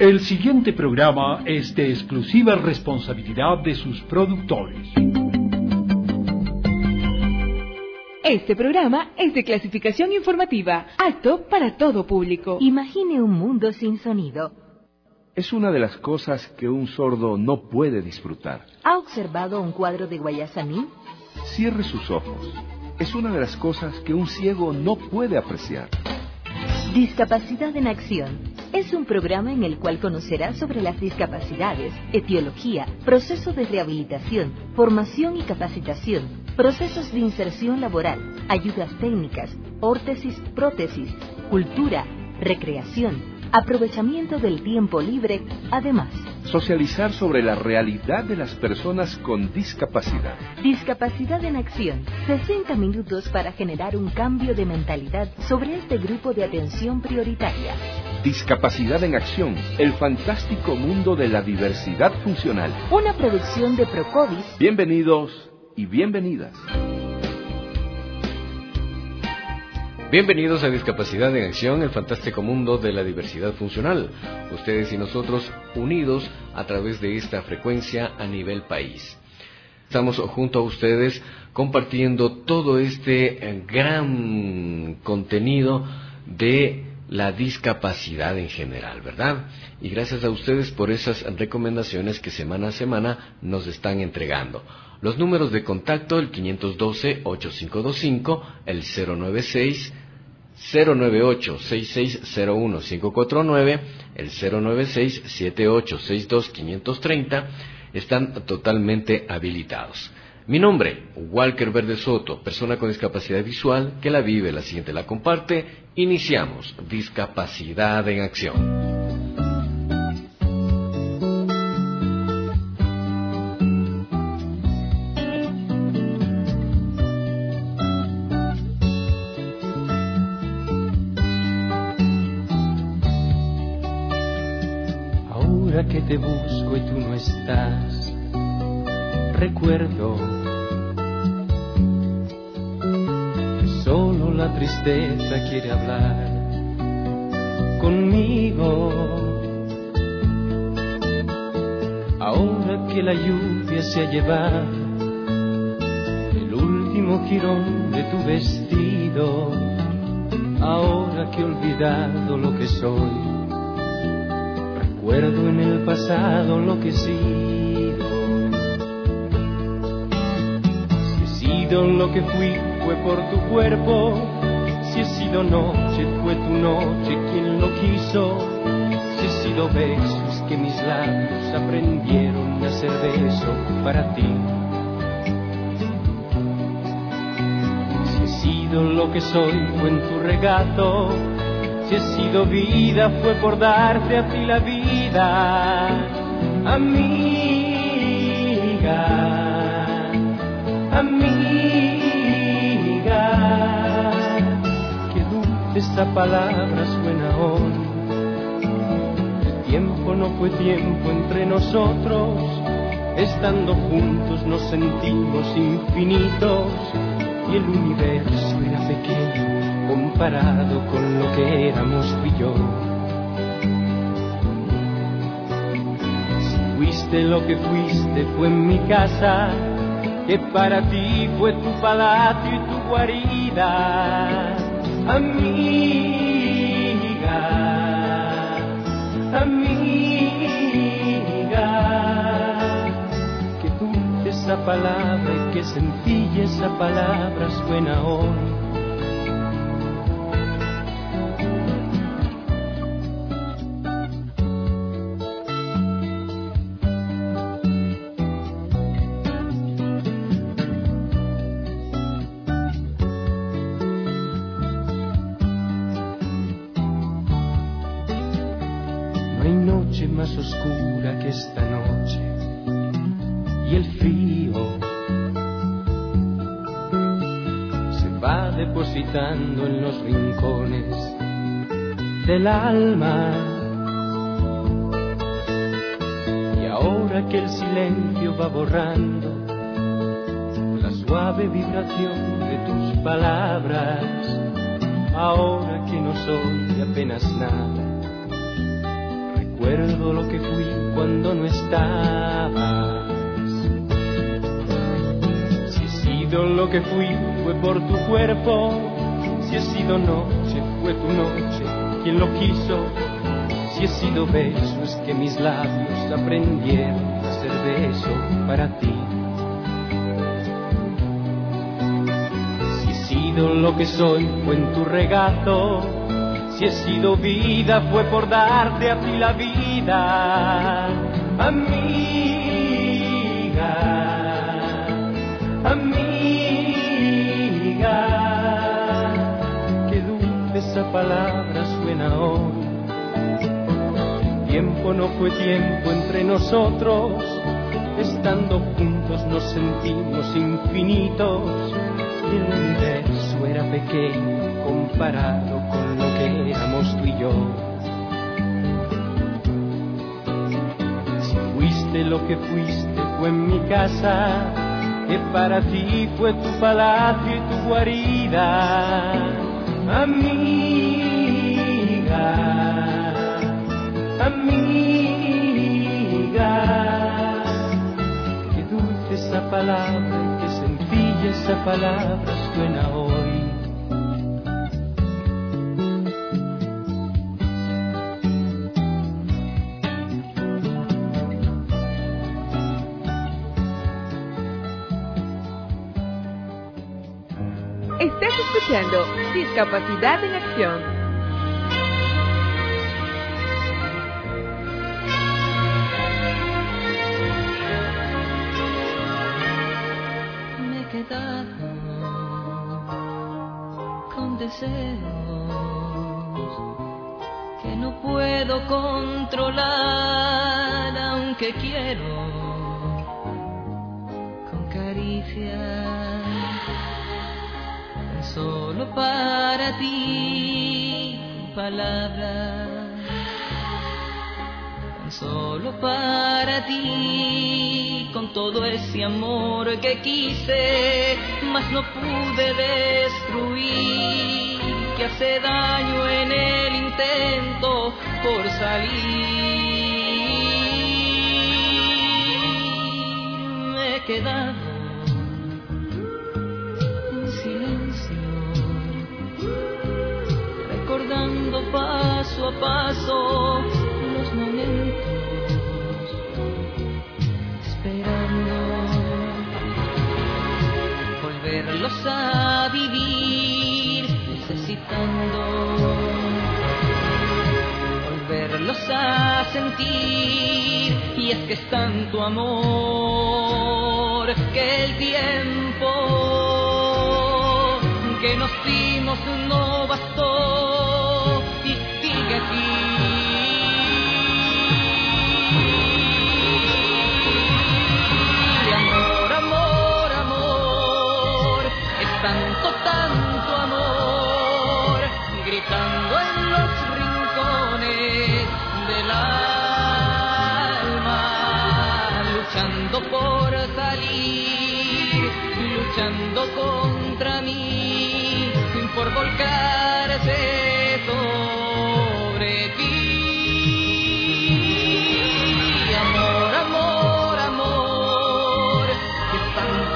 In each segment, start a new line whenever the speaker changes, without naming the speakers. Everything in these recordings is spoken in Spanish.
El siguiente programa es de exclusiva responsabilidad de sus productores.
Este programa es de clasificación informativa, apto para todo público.
Imagine un mundo sin sonido.
Es una de las cosas que un sordo no puede disfrutar.
¿Ha observado un cuadro de Guayasamín?
Cierre sus ojos. Es una de las cosas que un ciego no puede apreciar.
Discapacidad en Acción. Es un programa en el cual conocerá sobre las discapacidades, etiología, procesos de rehabilitación, formación y capacitación, procesos de inserción laboral, ayudas técnicas, órtesis, prótesis, cultura, recreación, aprovechamiento del tiempo libre, además.
Socializar sobre la realidad de las personas con discapacidad.
Discapacidad en Acción. 60 minutos para generar un cambio de mentalidad sobre este grupo de atención prioritaria.
Discapacidad en Acción, el fantástico mundo de la diversidad funcional.
Una producción de Procovis.
Bienvenidos y bienvenidas.
Bienvenidos a Discapacidad en Acción, el fantástico mundo de la diversidad funcional. Ustedes y nosotros unidos a través de esta frecuencia a nivel país. Estamos junto a ustedes compartiendo todo este gran contenido de la discapacidad en general, ¿verdad? Y gracias a ustedes por esas recomendaciones que semana a semana nos están entregando. Los números de contacto, el 512-8525, el 098-6601-549, el 096-7862-530, están totalmente habilitados. Mi nombre, Walker Verde Soto, persona con discapacidad visual que la vive, la siente, la comparte. Iniciamos Discapacidad en Acción.
Ahora que te busco y tú no estás, recuerdo que solo la tristeza quiere hablar conmigo. Ahora que la lluvia se ha llevado el último jirón de tu vestido, ahora que he olvidado lo que soy, recuerdo en el pasado lo que he sido. Lo que fui fue por tu cuerpo, si he sido noche fue tu noche quien lo quiso, si he sido besos que mis labios aprendieron a ser beso para ti, si he sido lo que soy fue en tu regato, si he sido vida fue por darte a ti la vida, amiga. Amiga, qué dulce esta palabra suena hoy. El tiempo no fue tiempo entre nosotros, estando juntos nos sentimos infinitos y el universo era pequeño comparado con lo que éramos tú y yo. Si fuiste lo que fuiste fue en mi casa, que para ti fue tu palacio y tu guarida, amiga, amiga, que dulce esa palabra y que sencilla esa palabra suena hoy. Más oscura que esta noche y el frío se va depositando en los rincones del alma, y ahora que el silencio va borrando la suave vibración de tus palabras, ahora que no soy apenas nada, recuerdo todo lo que fui cuando no estabas. Si he sido lo que fui fue por tu cuerpo, si he sido noche fue tu noche quien lo quiso, si he sido beso es que mis labios aprendieron a ser beso para ti. Si he sido lo que soy fue en tu regazo, si he sido vida fue por darte a ti la vida. Amiga, amiga, qué dulce esa palabra suena hoy. El tiempo no fue tiempo entre nosotros, estando juntos nos sentimos infinitos. Y el universo era pequeño comparado con lo que éramos tú y yo. Si fuiste lo que fuiste fue en mi casa, que para ti fue tu palacio y tu guarida. Amiga, amiga, qué dulce esa palabra y qué sencilla esa palabra suena hoy.
Estás escuchando Discapacidad en Acción.
Me he quedado con deseos que no puedo controlar, aunque quiero, con caricias solo para ti, palabras solo para ti, con todo ese amor que quise, mas no pude destruir, que hace daño en el intento por salir. Me he quedado en silencio, recordando paso a paso los momentos, esperando volverlos a vivir, necesitando volverlos a sentir. Y es que es tanto amor que el tiempo que nos dimos no bastó y sigue aquí. Tanto amor, gritando en los rincones del alma, luchando por salir, luchando contra mí, por volcarse sobre ti. Amor, amor, amor, es tanto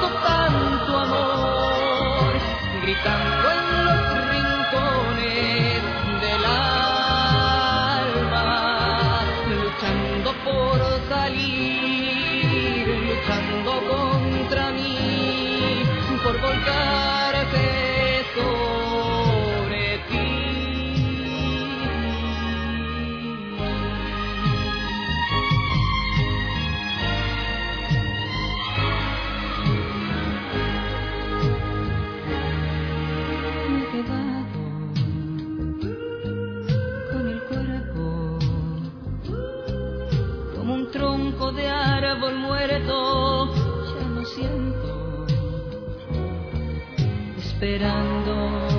amor, gritando en los rincones del alma, luchando por salir, luchando contra mí, por volcarse sobre ti. Tronco de árbol muerto, ya no siento, esperando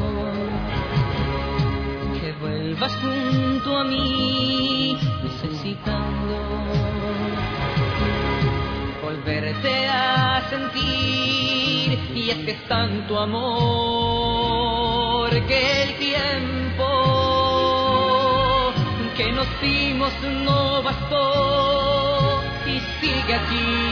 que vuelvas junto a mí, necesitando volverte a sentir. Y es que es tanto amor que el tiempo que nos decimos no bastó y sigue aquí.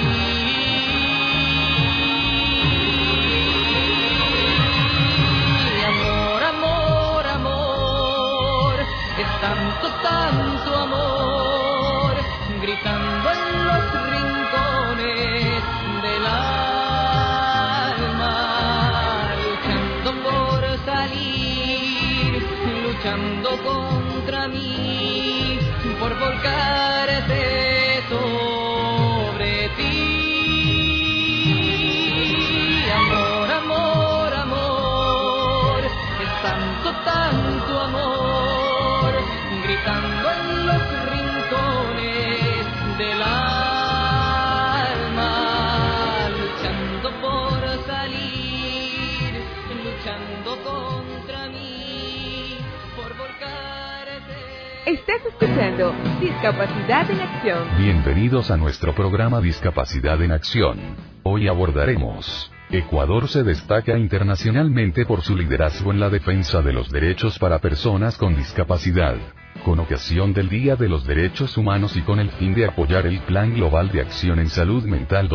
Amor, amor, amor, es tanto, tanto amor, gritando en los rincones del alma, luchando por salir, luchando contra mí, por volcarse sobre ti. Amor, amor, amor, es tanto, tanto amor, gritando en los rincones del alma, luchando por salir, luchando contra mí, por volcarse.
Estás escuchando Discapacidad en Acción.
Bienvenidos a nuestro programa Discapacidad en Acción. Hoy abordaremos: Ecuador se destaca internacionalmente por su liderazgo en la defensa de los derechos para personas con discapacidad. Con ocasión del Día de los Derechos Humanos y con el fin de apoyar el Plan Global de Acción en Salud Mental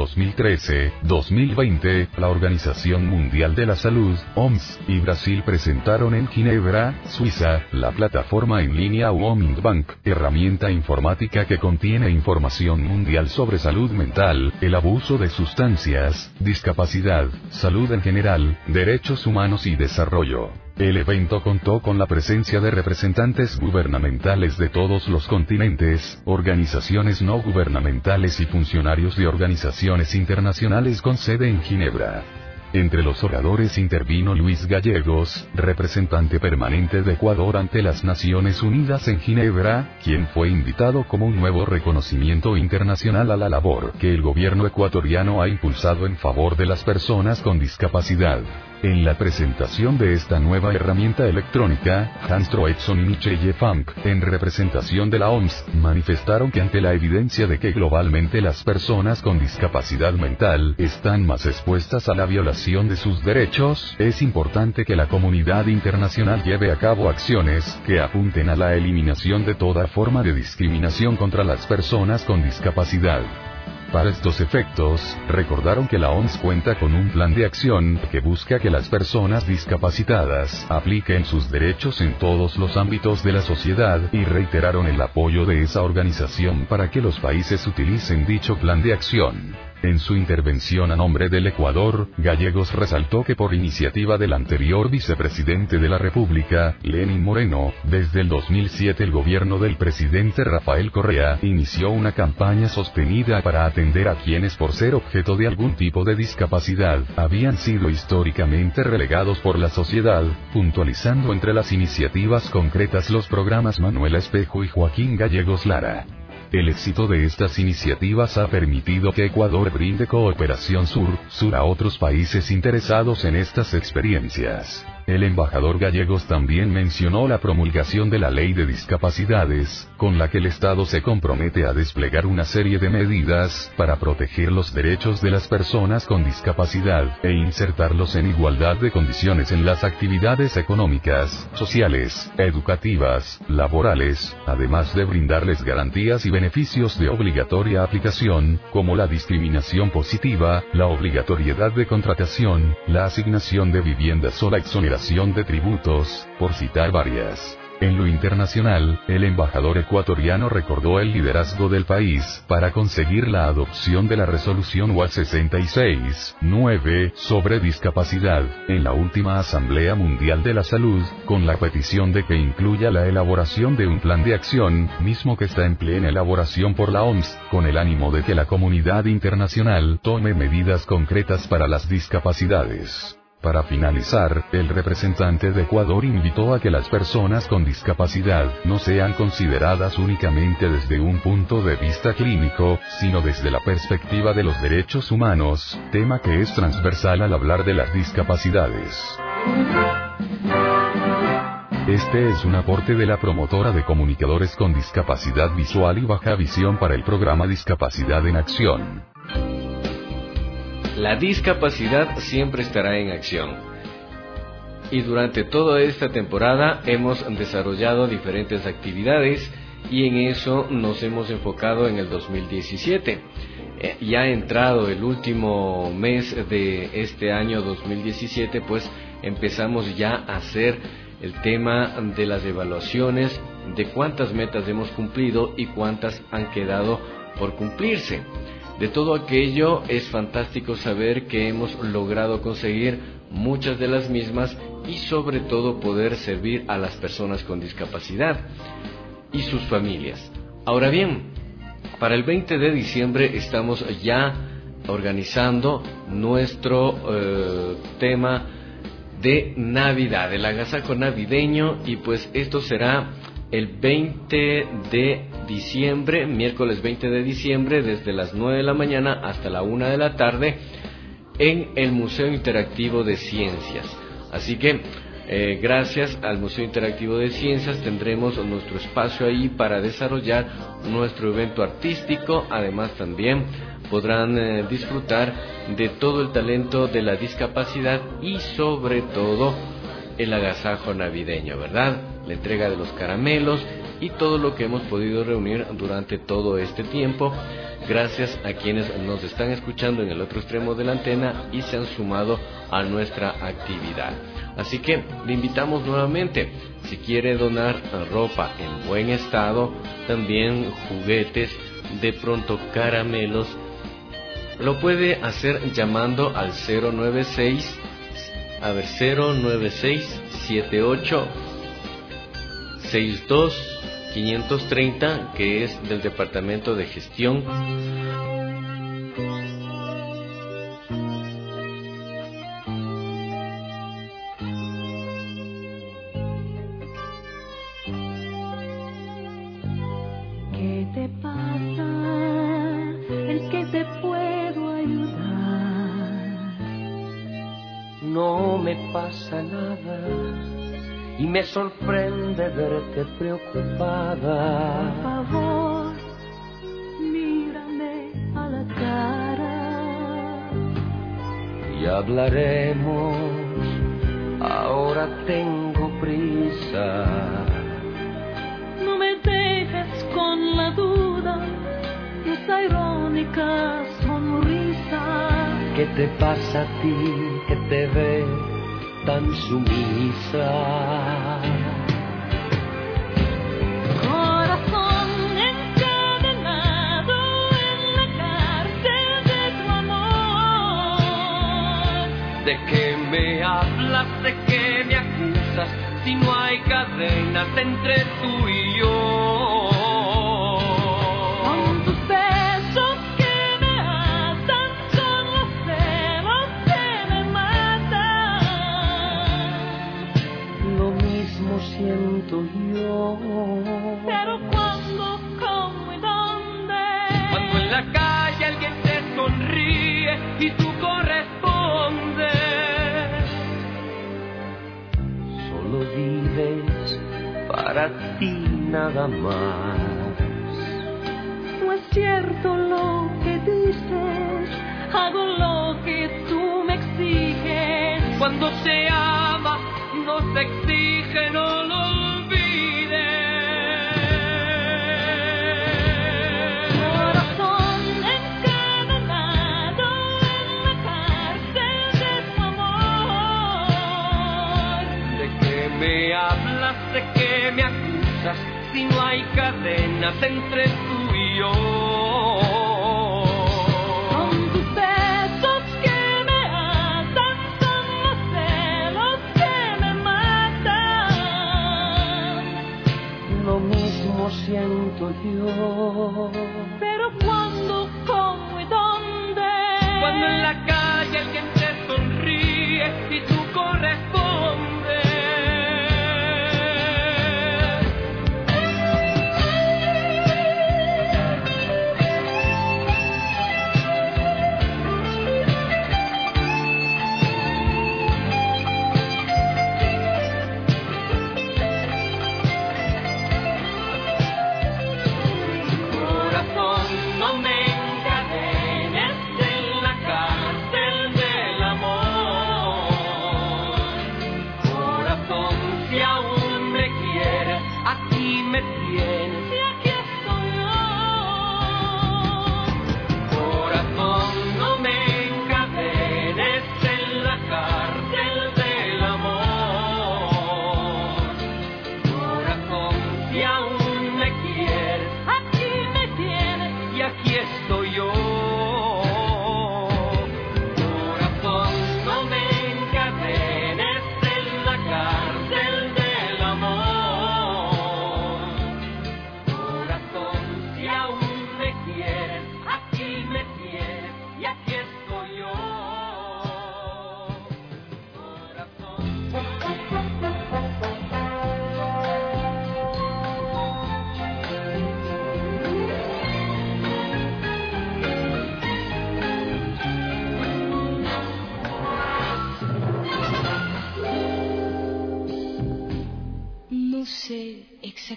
2013-2020, la Organización Mundial de la Salud, OMS, y Brasil presentaron en Ginebra, Suiza, la plataforma en línea Women Bank, herramienta informática que contiene información mundial sobre salud mental, el abuso de sustancias, discapacidad, salud en general, derechos humanos y desarrollo. El evento contó con la presencia de representantes gubernamentales de todos los continentes, organizaciones no gubernamentales y funcionarios de organizaciones internacionales con sede en Ginebra. Entre los oradores intervino Luis Gallegos, representante permanente de Ecuador ante las Naciones Unidas en Ginebra, quien fue invitado como un nuevo reconocimiento internacional a la labor que el gobierno ecuatoriano ha impulsado en favor de las personas con discapacidad. En la presentación de esta nueva herramienta electrónica, Hans Troedson y Michelle Funk, en representación de la OMS, manifestaron que ante la evidencia de que globalmente las personas con discapacidad mental están más expuestas a la violación de sus derechos, es importante que la comunidad internacional lleve a cabo acciones que apunten a la eliminación de toda forma de discriminación contra las personas con discapacidad. Para estos efectos, recordaron que la OMS cuenta con un plan de acción que busca que las personas discapacitadas apliquen sus derechos en todos los ámbitos de la sociedad y reiteraron el apoyo de esa organización para que los países utilicen dicho plan de acción. En su intervención a nombre del Ecuador, Gallegos resaltó que por iniciativa del anterior vicepresidente de la República, Lenín Moreno, desde el 2007 el gobierno del presidente Rafael Correa inició una campaña sostenida para atender a quienes por ser objeto de algún tipo de discapacidad, habían sido históricamente relegados por la sociedad, puntualizando entre las iniciativas concretas los programas Manuela Espejo y Joaquín Gallegos Lara. El éxito de estas iniciativas ha permitido que Ecuador brinde cooperación sur-sur a otros países interesados en estas experiencias. El embajador Gallegos también mencionó la promulgación de la Ley de Discapacidades, con la que el Estado se compromete a desplegar una serie de medidas para proteger los derechos de las personas con discapacidad e insertarlos en igualdad de condiciones en las actividades económicas, sociales, educativas, laborales, además de brindarles garantías y beneficios de obligatoria aplicación, como la discriminación positiva, la obligatoriedad de contratación, la asignación de viviendas o la exoneración de tributos, por citar varias. En lo internacional, el embajador ecuatoriano recordó el liderazgo del país para conseguir la adopción de la resolución UA 66-9 sobre discapacidad, en la última Asamblea Mundial de la Salud, con la petición de que incluya la elaboración de un plan de acción, mismo que está en plena elaboración por la OMS, con el ánimo de que la comunidad internacional tome medidas concretas para las discapacidades. Para finalizar, el representante de Ecuador invitó a que las personas con discapacidad no sean consideradas únicamente desde un punto de vista clínico, sino desde la perspectiva de los derechos humanos, tema que es transversal al hablar de las discapacidades. Este es un aporte de la promotora de comunicadores con discapacidad visual y baja visión para el programa Discapacidad en Acción.
La discapacidad siempre estará en acción. Y durante toda esta temporada hemos desarrollado diferentes actividades y en eso nos hemos enfocado en el 2017. Ya entrado el último mes de este año 2017, pues empezamos ya a hacer el tema de las evaluaciones, de cuántas metas hemos cumplido y cuántas han quedado por cumplirse. De todo aquello es fantástico saber que hemos logrado conseguir muchas de las mismas y sobre todo poder servir a las personas con discapacidad y sus familias. Ahora bien, para el 20 de diciembre estamos ya organizando nuestro tema de Navidad, el agasajo navideño, y pues esto será el 20 de diciembre, miércoles 20 de diciembre, desde las 9 de la mañana hasta la 1 de la tarde, en el Museo Interactivo de Ciencias. Así que gracias al Museo Interactivo de Ciencias tendremos nuestro espacio ahí para desarrollar nuestro evento artístico. Además también podrán disfrutar de todo el talento de la discapacidad y sobre todo el agasajo navideño, ¿verdad? La entrega de los caramelos y todo lo que hemos podido reunir durante todo este tiempo, gracias a quienes nos están escuchando en el otro extremo de la antena y se han sumado a nuestra actividad. Así que le invitamos nuevamente, si quiere donar ropa en buen estado, también juguetes, de pronto caramelos, lo puede hacer llamando al 096 78 62 530, que es del Departamento de Gestión.
¿Qué te pasa? ¿En qué te puedo ayudar?
No me pasa nada y me sorprende verte preocupada.
Por favor, mírame a la cara
y hablaremos. Ahora tengo prisa.
No me dejes con la duda y esa irónica sonrisa.
¿Qué te pasa a ti que te ves tan sumisa?
Corazón encadenado en la cárcel de tu amor.
¿De qué me hablas? ¿De qué me acusas? Si no hay cadenas entre tú y yo.
Con tus besos que me atan, son los celos que me matan.
Lo mismo siento yo.
Pero ¿cuándo, cómo y dónde?
Cuando en la calle alguien te sonríe y tú correspondes. Solo vives para ti nada más.
No es cierto lo que dices, hago lo que tú me exiges.
Cuando se ama, no se exige, no lo olvides.
Corazón encadenado en la cárcel de tu amor.
¿De qué me hablas? ¿De qué me acusas? Si no hay cadenas entre tú y yo.
Con tus besos que me atan, son los celos que me matan.
Lo mismo siento yo.
Pero ¿cuándo, cómo y dónde?
Cuando en la calle alguien te sonríe y tú correspondes.
Corazón, no me encadenes en la cárcel del amor.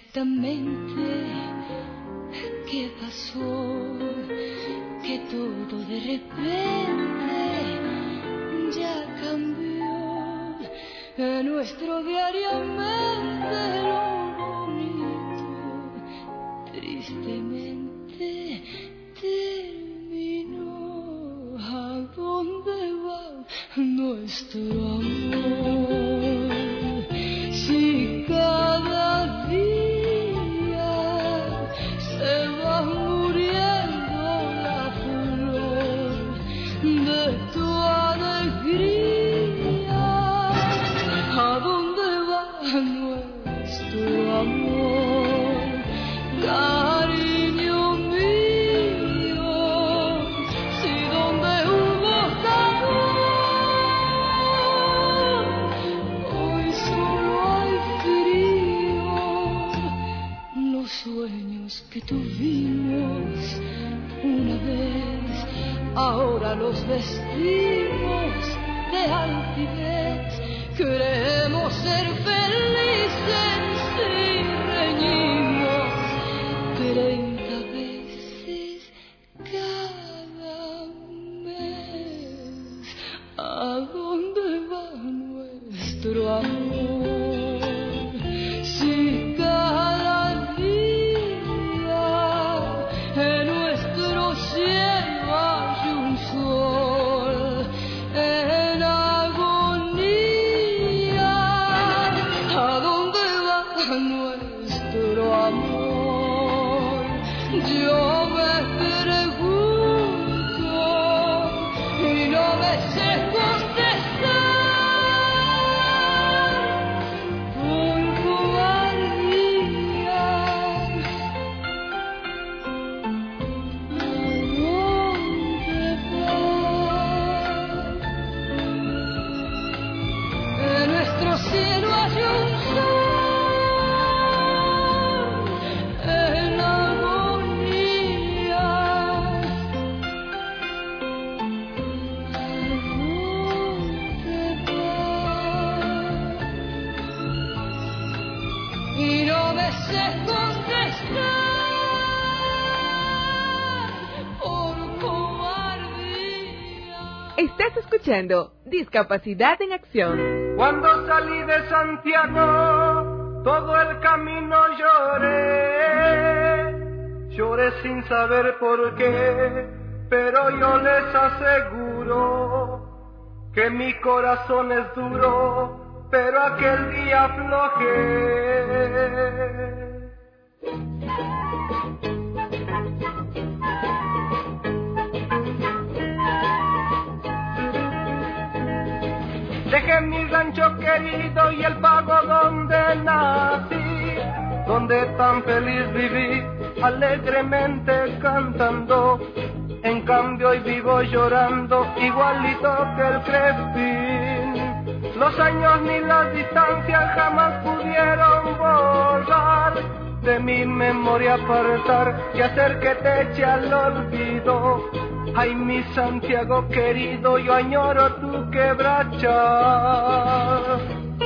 exactamente qué pasó, que todo de repente ya cambió. En nuestro diariamente lo bonito tristemente terminó. ¿A dónde va nuestro amor? Si cada día se va muriendo la flor de tu alegría, ¿a dónde va nuestro amor? Cariño mío, si donde hubo sabor, hoy solo hay frío. Los sueños que tuvimos una vez, ahora los vestimos de altivez. Queremos ser felices y reñimos 30 veces cada mes. ¿A dónde va nuestro amor? Si cada día en nuestro cielo hay un sol en agonía, ¿a dónde va nuestro amor? Yo me pregunto y no me sé contestar. Por cobardía, ¿a dónde va? En nuestro cielo hay un sol en agonía. ¿A dónde va? Y no me sé contestar por cobardía.
Estás escuchando Discapacidad en Acción.
Cuando salí de Santiago, todo el camino lloré sin saber por qué, pero yo les aseguro que mi corazón es duro, pero aquel día aflojé. Dejé mi rancho querido y el pago donde nací, donde tan feliz viví, alegremente cantando. En cambio hoy vivo llorando, igualito que el Crespín. Los años ni las distancias jamás pudieron borrar de mi memoria apartar y hacer que te eche al olvido. Ay, mi Santiago querido, yo añoro tu quebrachar.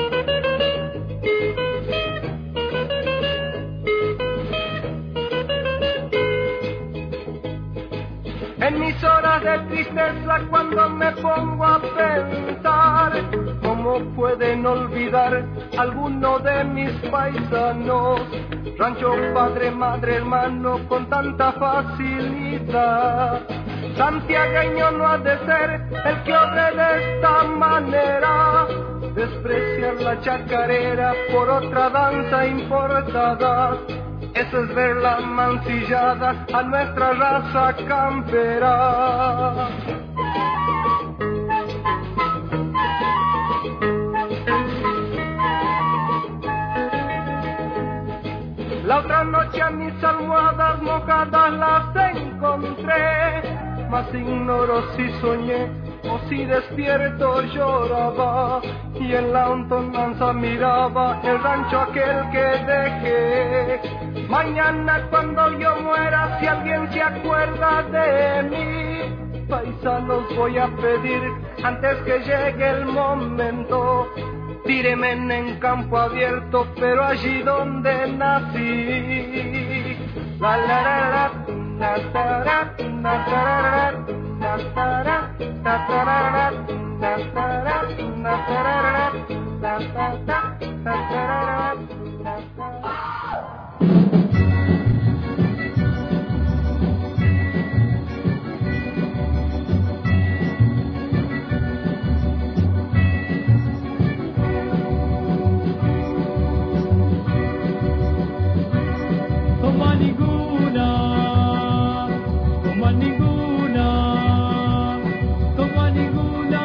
En mis horas de tristeza, cuando me pongo a pensar, ¿cómo pueden olvidar alguno de mis paisanos? Rancho, padre, madre, hermano, con tanta facilidad. Santiagueño no ha de ser el que obre de esta manera, despreciar la chacarera por otra danza importada. Eso es ver la mancillada a nuestra raza campera. La otra noche a mis almohadas mojadas las encontré, mas ignoro si soñé o si despierto lloraba, y en la hontonanza miraba el rancho aquel que dejé. Mañana cuando yo muera, si alguien se acuerda de mí, paisanos voy a pedir antes que llegue el momento tíreme en campo abierto, pero allí donde nací. La la la la, la la la, la la la,
como a ninguna, como a ninguna, como a ninguna,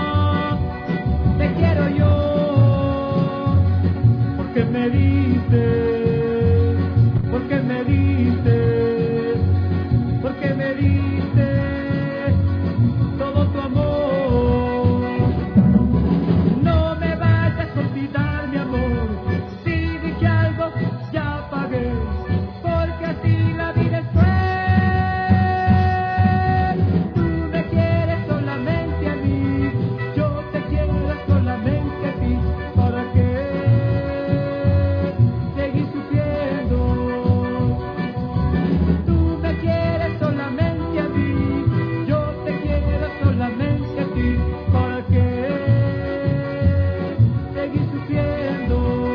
te quiero yo, porque me dices, porque me dices, porque me dices todo tu amor. No me vayas a olvidar, mi amor, si dije algo ya pagué. Porque así la vida es cruel. Tú me quieres solamente a mí, yo te quiero solamente a ti. ¿Para qué seguir sufriendo? Tú me quieres solamente a mí, yo te quiero solamente a ti. ¿Para qué seguir sufriendo?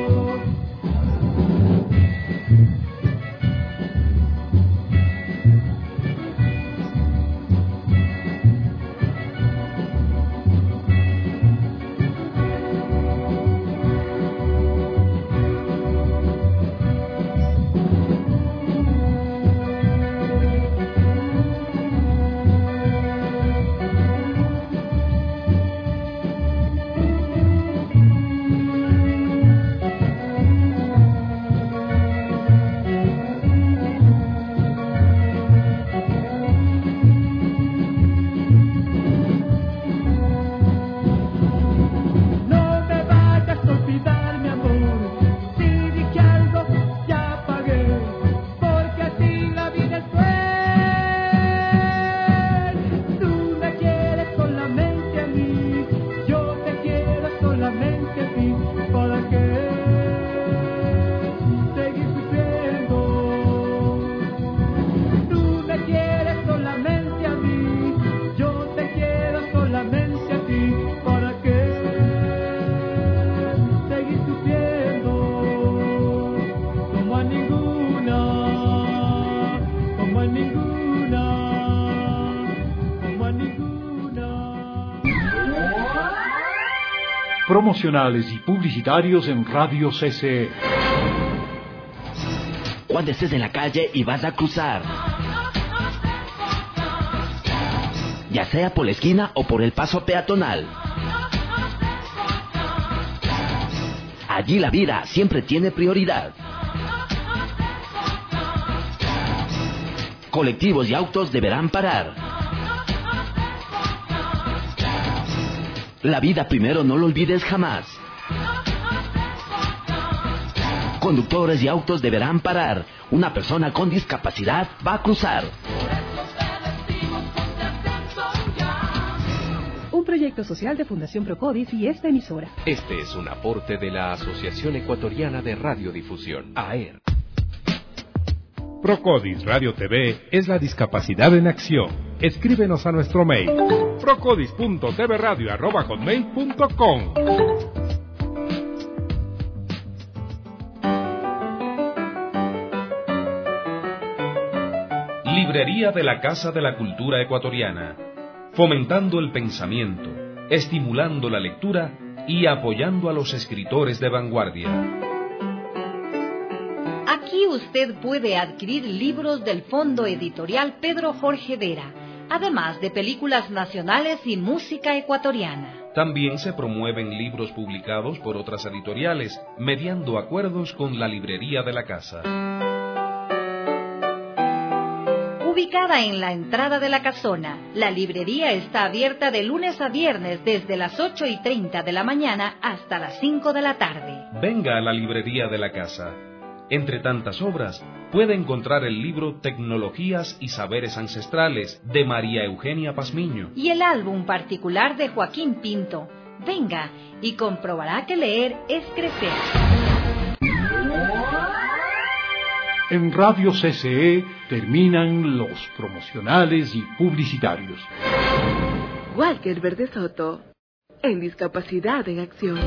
No me vayas a olvidar, mi amor, si dije algo ya pagué, porque así la vida es cruel. Tú me quieres solamente a mí, yo te quiero solamente a ti. ¿Para qué seguir sufriendo? Tú me quieres solamente a mí, yo te quiero solamente a ti. ¿Para qué seguir sufriendo? Como a ninguna, como a ninguna, como a ninguna.
Promocionales y publicitarios en Radio CC.
Cuando estés en la calle y vas a cruzar, ya sea por la esquina o por el paso peatonal, allí la vida siempre tiene prioridad. Colectivos y autos deberán parar. La vida primero, no lo olvides jamás. Conductores y autos deberán parar. Una persona con discapacidad va a cruzar.
Un proyecto social de Fundación Procodis y esta emisora.
Este es un aporte de la Asociación Ecuatoriana de Radiodifusión, AER.
Procodis Radio TV es la discapacidad en acción. Escríbenos a nuestro mail procodis.tvradio@hotmail.com.
Librería de la Casa de la Cultura Ecuatoriana, fomentando el pensamiento, estimulando la lectura y apoyando a los escritores de vanguardia.
Aquí usted puede adquirir libros del Fondo Editorial Pedro Jorge Vera, además de películas nacionales y música ecuatoriana.
También se promueven libros publicados por otras editoriales, mediando acuerdos con la Librería de la Casa.
Ubicada en la entrada de la casona, la librería está abierta de lunes a viernes desde las 8:30 de la mañana hasta las 5 de la tarde.
Venga a la Librería de la Casa. Entre tantas obras, puede encontrar el libro Tecnologías y Saberes Ancestrales, de María Eugenia Pazmiño,
y el álbum particular de Joaquín Pinto, Venga y comprobará que leer es crecer.
En Radio CCE terminan los promocionales y publicitarios.
Walker Verde Soto, en Discapacidad en Acción.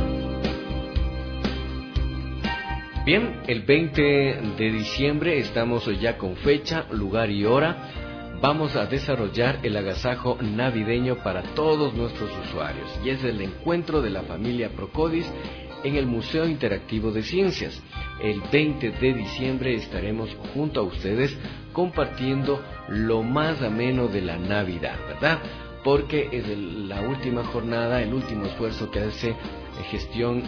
Bien, el 20 de diciembre estamos ya con fecha, lugar y hora. Vamos a desarrollar el agasajo navideño para todos nuestros usuarios y es el encuentro de la familia Procodis en el Museo Interactivo de Ciencias. El 20 de diciembre estaremos junto a ustedes compartiendo lo más ameno de la Navidad, ¿verdad? Porque es la última jornada, el último esfuerzo que hace gestión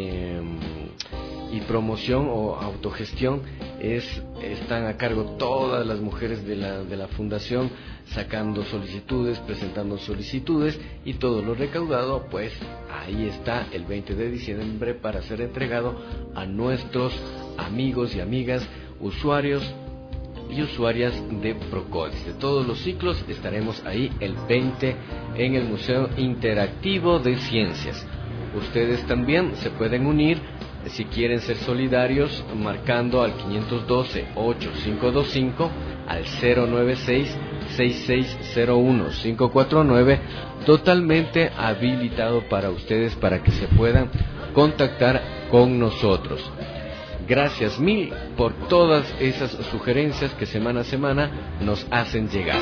y promoción o autogestión están a cargo todas las mujeres de la fundación, sacando solicitudes, presentando solicitudes, y todo lo recaudado pues ahí está el 20 de diciembre para ser entregado a nuestros amigos y amigas, usuarios y usuarias de Procodis. De todos los ciclos estaremos ahí el 20 en el Museo Interactivo de Ciencias. Ustedes también se pueden unir si quieren ser solidarios marcando al 512-8525, al 096-6601-549, totalmente habilitado para ustedes para que se puedan contactar con nosotros. Gracias mil por todas esas sugerencias que semana a semana nos hacen llegar.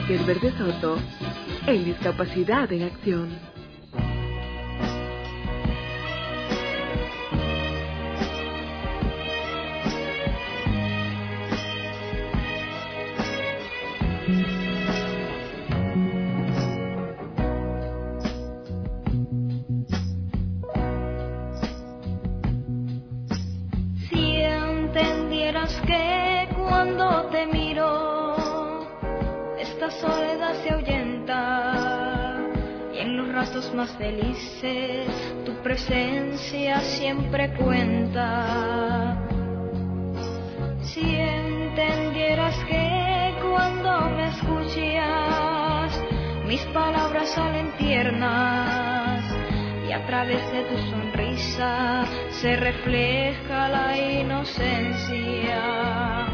Walker Verde Soto, en Discapacidad en Acción.
Si entendieras que cuando te miro esta soledad se ahuyenta y en los ratos más felices tu presencia siempre cuenta. Si entendieras que cuando me escuchas mis palabras salen tiernas y a través de tu sonrisa se refleja la inocencia.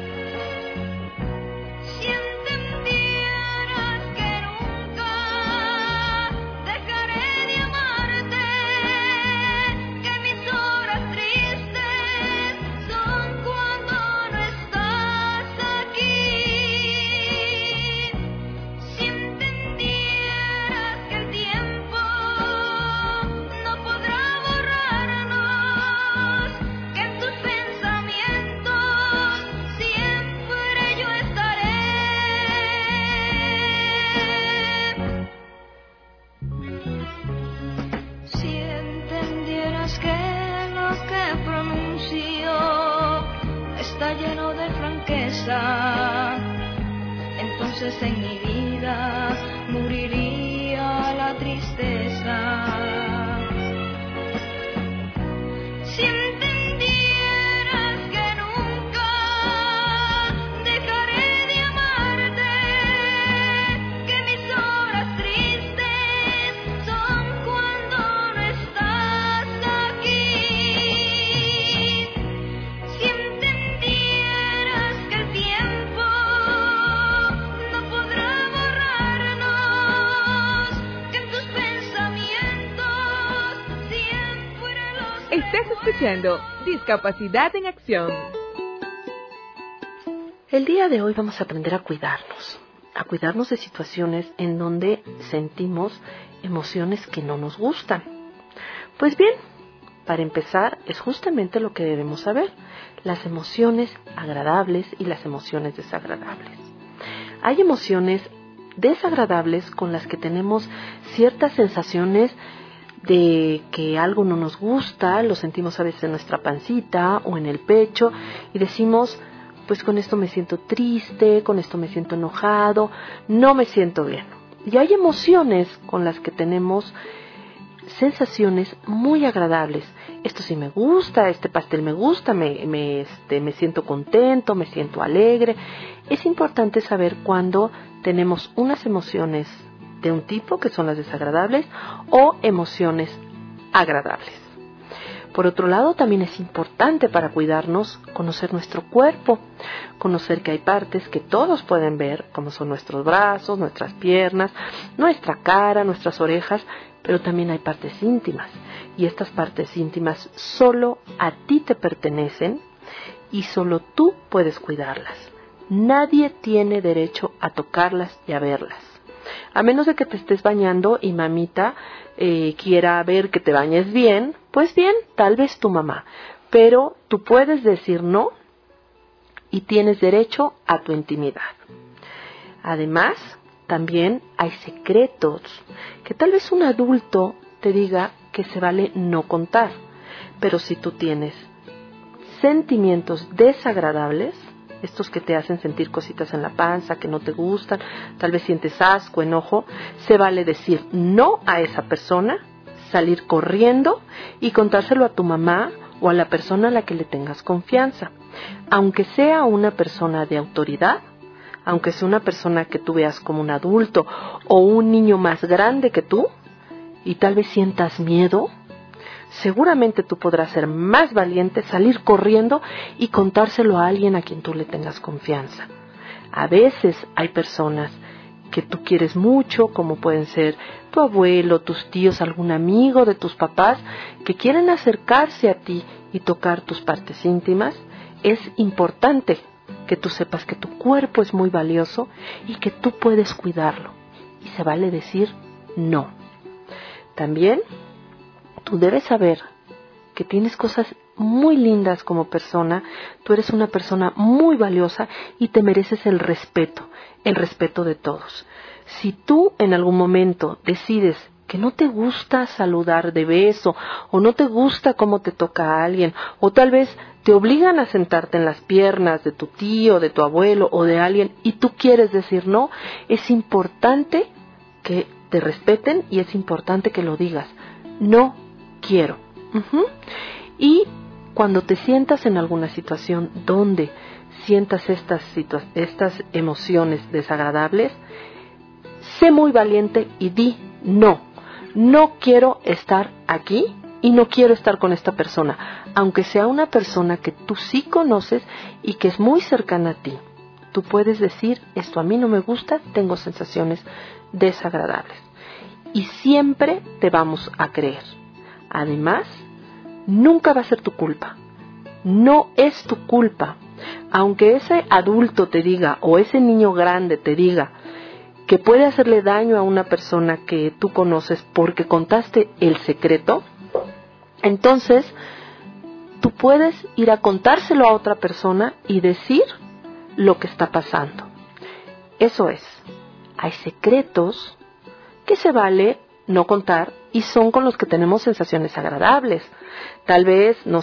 Entonces en mi vida moriría la tristeza. Si entendieras que nunca dejaré de amarte, que mis horas tristes son cuando no estás aquí. Si entendieras que el tiempo no podrá borrarnos, que en tus pensamientos siempre los...
Estás escuchando Discapacidad en Acción.
El día de hoy vamos a aprender a cuidarnos de situaciones en donde sentimos emociones que no nos gustan. Pues bien, para empezar, es justamente lo que debemos saber, las emociones agradables y las emociones desagradables. Hay emociones desagradables con las que tenemos ciertas sensaciones de que algo no nos gusta, lo sentimos a veces en nuestra pancita o en el pecho y decimos, pues con esto me siento triste, con esto me siento enojado, no me siento bien. Y hay emociones con las que tenemos sensaciones muy agradables. Esto sí me gusta, este pastel me gusta, me siento contento, me siento alegre. Es importante saber cuándo tenemos unas emociones de un tipo, que son las desagradables, o emociones agradables. Por otro lado, también es importante para cuidarnos conocer nuestro cuerpo, conocer que hay partes que todos pueden ver, como son nuestros brazos, nuestras piernas, nuestra cara, nuestras orejas, pero también hay partes íntimas. Y estas partes íntimas solo a ti te pertenecen y solo tú puedes cuidarlas. Nadie tiene derecho a tocarlas y a verlas. A menos de que te estés bañando y mamita quiera ver que te bañes bien, pues bien, tal vez tu mamá. Pero tú puedes decir no y tienes derecho a tu intimidad. Además, también hay secretos que tal vez un adulto te diga que se vale no contar. Pero si tú tienes sentimientos desagradables, estos que te hacen sentir cositas en la panza, que no te gustan, tal vez sientes asco, enojo, se vale decir no a esa persona, salir corriendo y contárselo a tu mamá o a la persona a la que le tengas confianza. Aunque sea una persona de autoridad, aunque sea una persona que tú veas como un adulto o un niño más grande que tú, y tal vez sientas miedo, seguramente tú podrás ser más valiente, salir corriendo y contárselo a alguien a quien tú le tengas confianza. A veces hay personas que tú quieres mucho, como pueden ser tu abuelo, tus tíos, algún amigo de tus papás, que quieren acercarse a ti y tocar tus partes íntimas. Es importante que tú sepas que tu cuerpo es muy valioso y que tú puedes cuidarlo. Y se vale decir no. También tú debes saber que tienes cosas muy lindas como persona, tú eres una persona muy valiosa y te mereces el respeto de todos. Si tú en algún momento decides que no te gusta saludar de beso, o no te gusta cómo te toca a alguien, o tal vez te obligan a sentarte en las piernas de tu tío, de tu abuelo o de alguien, y tú quieres decir no, es importante que te respeten y es importante que lo digas. No quiero. Y cuando te sientas en alguna situación donde sientas estas emociones desagradables, sé muy valiente y di no. No quiero estar aquí y no quiero estar con esta persona, aunque sea una persona que tú sí conoces y que es muy cercana a ti. Tú puedes decir, esto a mí no me gusta, tengo sensaciones desagradables. Y siempre te vamos a creer. Además, nunca va a ser tu culpa. No es tu culpa. Aunque ese adulto te diga, o ese niño grande te diga, que puede hacerle daño a una persona que tú conoces porque contaste el secreto, entonces tú puedes ir a contárselo a otra persona y decir lo que está pasando. Eso es, hay secretos que se vale no contar y son con los que tenemos sensaciones agradables. Tal vez, no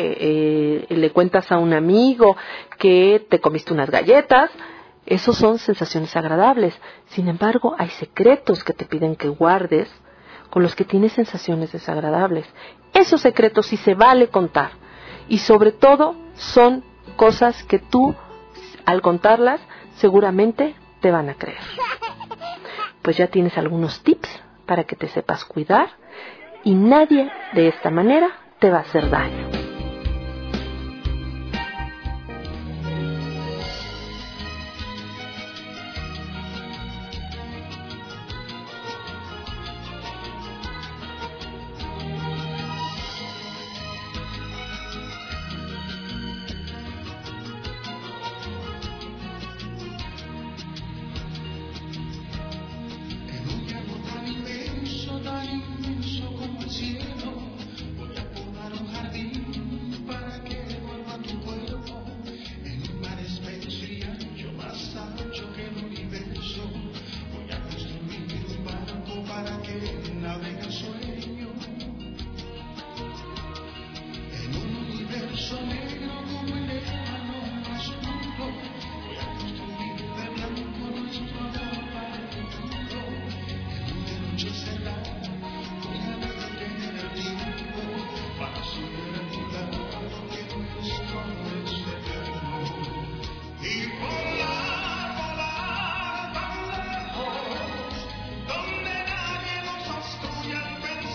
sé, le cuentas a un amigo que te comiste unas galletas. Esos son sensaciones agradables. Sin embargo, hay secretos que te piden que guardes con los que tienes sensaciones desagradables. Esos secretos sí se vale contar. Y sobre todo, son cosas que tú, al contarlas, seguramente te van a creer. Pues ya tienes algunos tips para que te sepas cuidar y nadie de esta manera te va a hacer daño.
Donde nadie nos obstruya el pensamiento.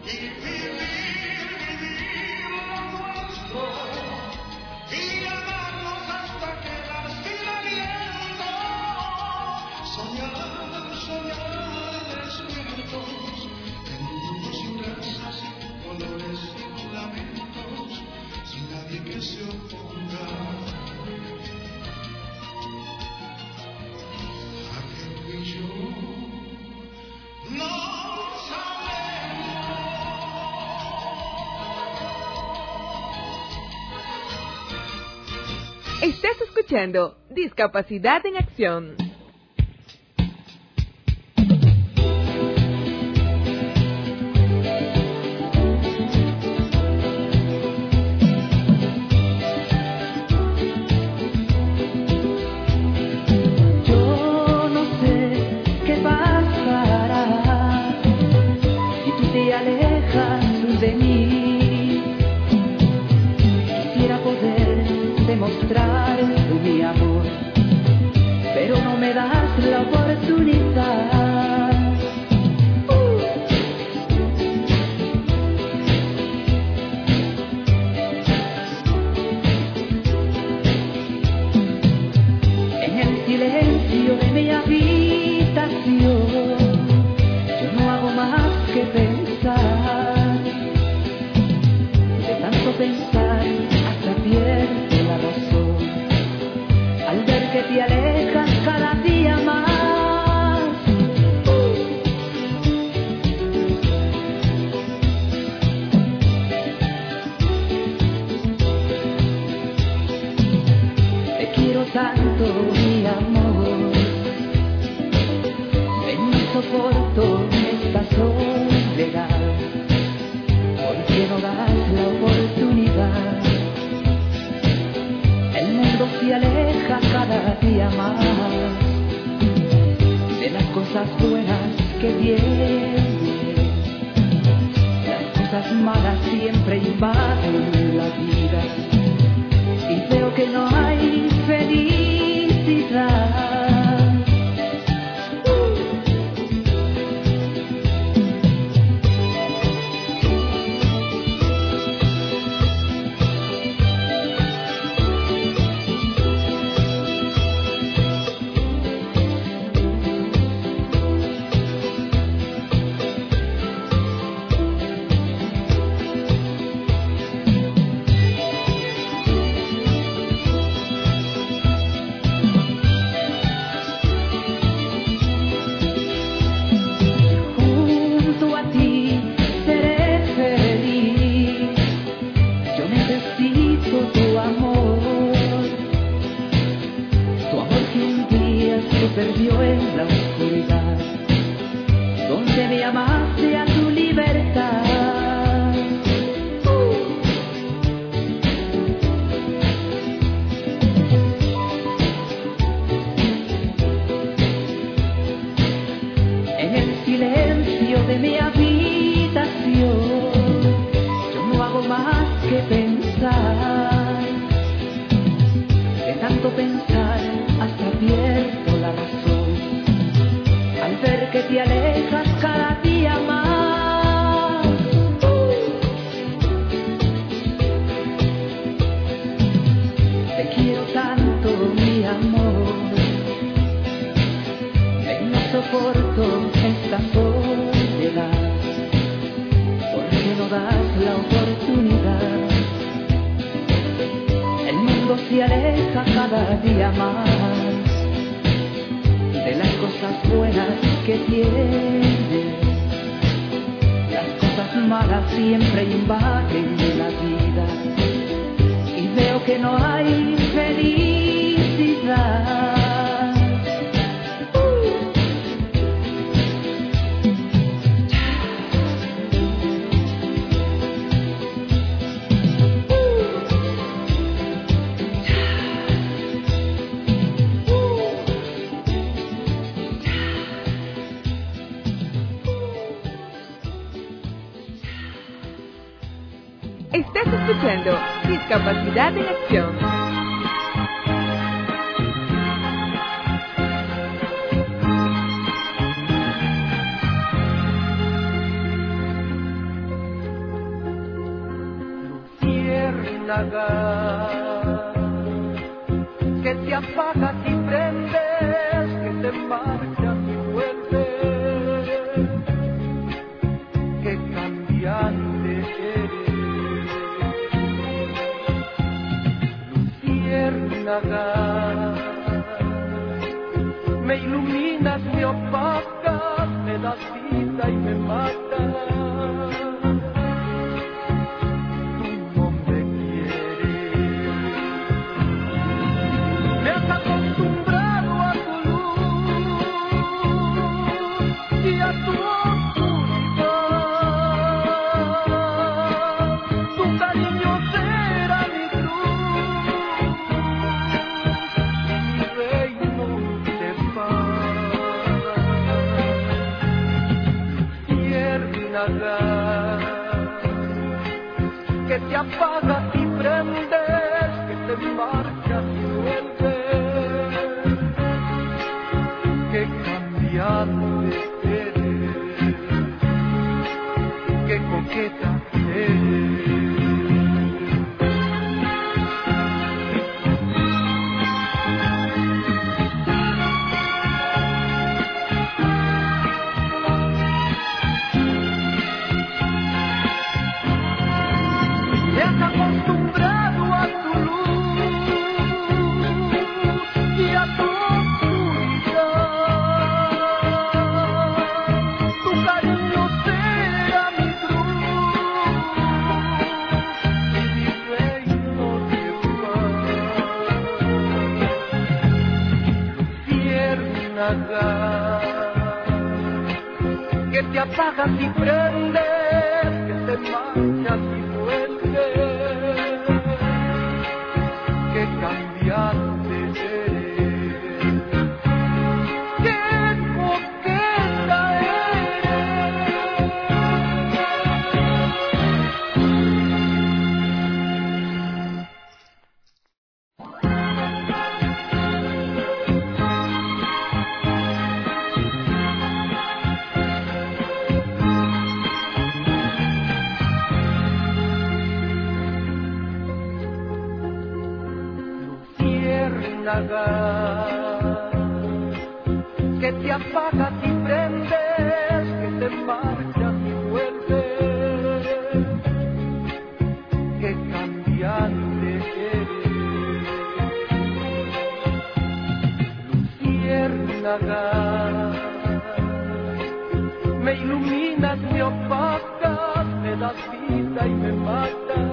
Estás escuchando Discapacidad en Acción.
Yo no sé qué pasará si tú te alejas de mí. Quisiera poder demostrar mi amor, pero no me das la oportunidad. En el silencio de mi habitación, yo no hago más que pensar. De tanto pensar hasta pierdo la razón, al ver que te alejas cada día más. Te quiero tanto, mi amor, no soporto esta soledad, porque no das la oportunidad. El mundo se aleja cada día más de las cosas buenas que tiene. Las cosas malas siempre invaden la vida y veo que no hay felicidad. Perdió en la oscuridad, donde me llamaste a tu libertad. En el silencio de mi habitación, yo no hago más que pensar. De tanto pensar hasta pierdo la razón, al ver que te alejas cada día más. Te quiero tanto, mi amor, no soporto esta soledad, porque no das la oportunidad. El mundo se aleja cada día más de las cosas buenas que tiene. Las cosas malas siempre invaden la vida y veo que no hay felicidad.
Estás escuchando Discapacidad en Acción.
luciérnaga que te apagas y prendes, que te marchas y vuelves, que cambiante eres. Luciérnaga, me iluminas, me opacas, me das vida y me matas. Que te apagas y prendes, que te marchas y vuelves, que cambiante eres, que coqueta eres. Que te apagas y prendes, que te marchas y vuelves, que cambiante eres, que coqueta que te apagas y prendes, que te marchas y vuelves, que cambiante eres. Luciérnaga, me iluminas, me opacas, me das vida y me matas.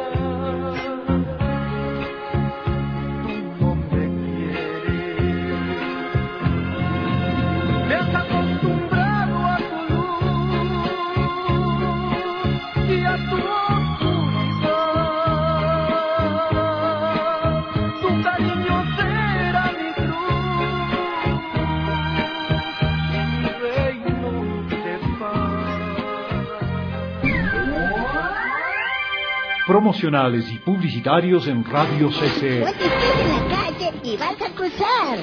Promocionales y publicitarios en Radio CC.
Cuando estés en la calle y vas a cruzar,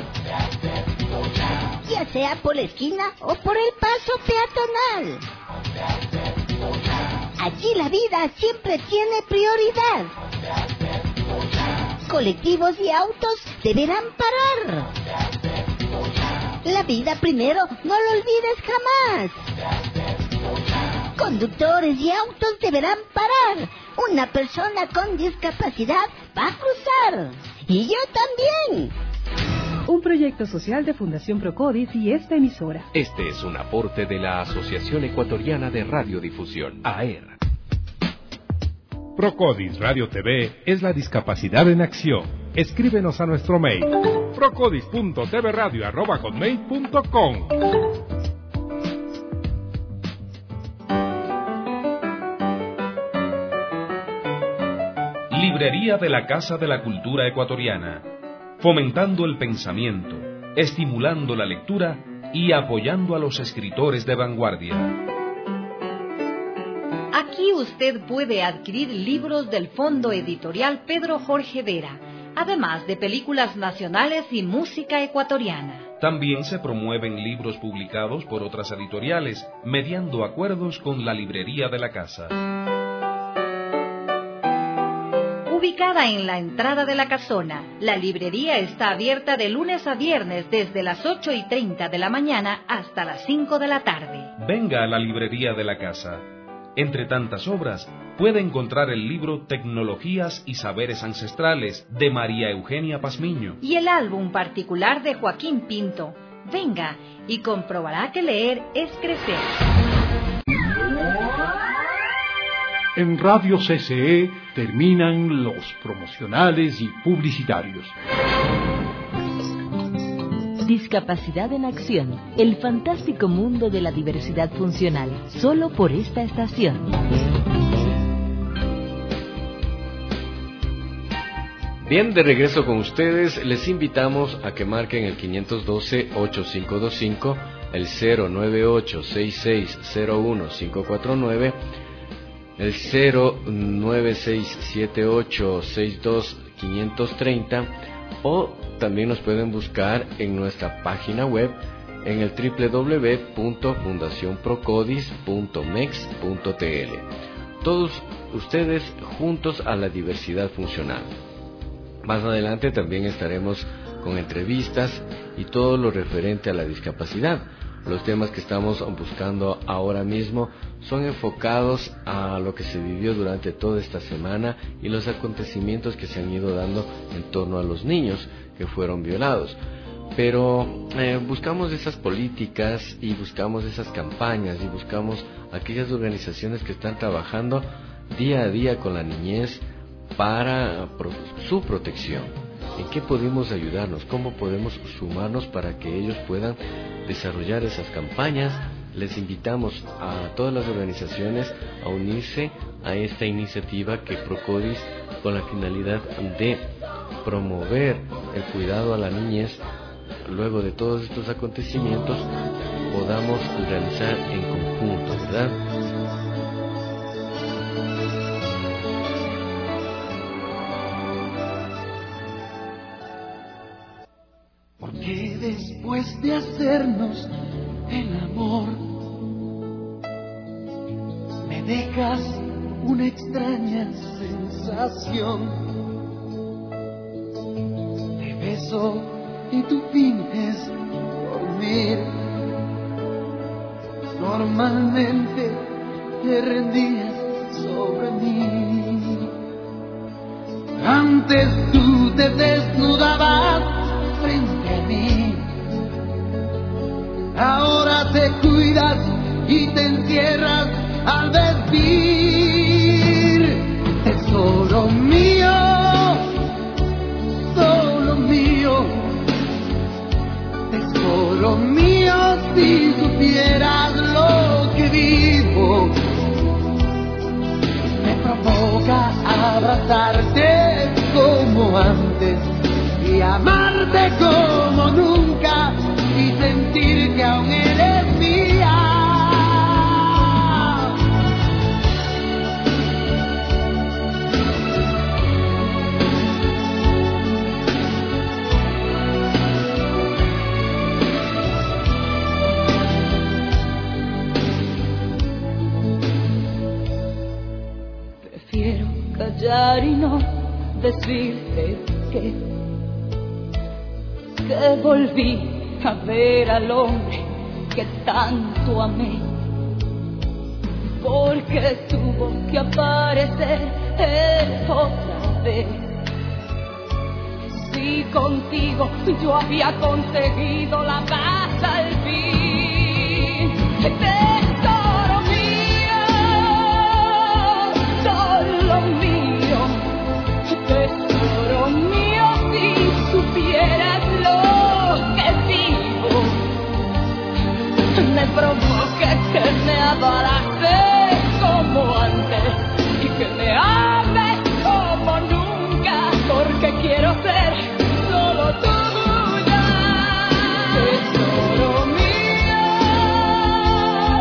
ya sea por la esquina o por el paso peatonal, allí la vida siempre tiene prioridad. Colectivos y autos deberán parar. La vida primero, no lo olvides jamás. Conductores y autos deberán parar. Una persona con discapacidad va a cruzar. Y yo también.
Un proyecto social de Fundación Procodis y esta emisora.
Este es un aporte de la Asociación Ecuatoriana de Radiodifusión, AER.
Procodis Radio TV es la discapacidad en acción. Escríbenos a nuestro mail procodis.tvradio@hotmail.com.
Librería de la Casa de la Cultura Ecuatoriana, fomentando el pensamiento, estimulando la lectura y apoyando a los escritores de vanguardia.
Aquí usted puede adquirir libros del Fondo Editorial Pedro Jorge Vera, además de películas nacionales y música ecuatoriana.
También se promueven libros publicados por otras editoriales, mediando acuerdos con la Librería de la Casa.
Ubicada en la entrada de la casona, la librería está abierta de lunes a viernes desde las 8:30 de la mañana hasta las 5 de la tarde.
Venga a la librería de la casa. Entre tantas obras, puede encontrar el libro Tecnologías y Saberes Ancestrales de María Eugenia Pazmiño
y el álbum particular de Joaquín Pinto. Venga y comprobará que leer es crecer.
En Radio CCE terminan los promocionales y publicitarios.
Discapacidad en Acción, el fantástico mundo de la diversidad funcional, solo por esta estación.
Bien, de regreso con ustedes, les invitamos a que marquen el 512-8525, el 098-6601-549, el 0967862-530, o también nos pueden buscar en nuestra página web en el www.fundacionprocodis.mex.tl. Todos ustedes juntos a la diversidad funcional. Más adelante también estaremos con entrevistas y todo lo referente a la discapacidad. Los temas que estamos buscando ahora mismo son enfocados a lo que se vivió durante toda esta semana y los acontecimientos que se han ido dando en torno a los niños que fueron violados. Pero buscamos esas políticas y buscamos esas campañas y buscamos aquellas organizaciones que están trabajando día a día con la niñez para su protección. ¿En qué podemos ayudarnos? ¿Cómo podemos sumarnos para que ellos puedan desarrollar esas campañas? Les invitamos a todas las organizaciones a unirse a esta iniciativa que Procodis, con la finalidad de promover el cuidado a la niñez, luego de todos estos acontecimientos, podamos realizar en conjunto, ¿verdad?
Porque después de hacernos el amor, me dejas una extraña sensación. Te beso y tú finges dormir. Normalmente te rendías sobre mí. Antes tú te desnudabas frente a mí. Ahora te cuidas y te encierras al vestir. Tesoro mío, solo mío. Tesoro mío, si supieras lo que vivo. Me provoca abrazarte como antes y amarte como nunca y sentir que aún eres mía.
Prefiero callar y no decirte que volví a ver al hombre que tanto amé, porque tuvo que aparecer él otra vez. Si contigo yo había conseguido la paz al fin. Tesoro mío, solo mío. Tesoro mío, si supieras lo que vivo. Me provoca que me abraces como antes y que me ames como nunca, porque quiero ser solo tuya. Tesoro mío,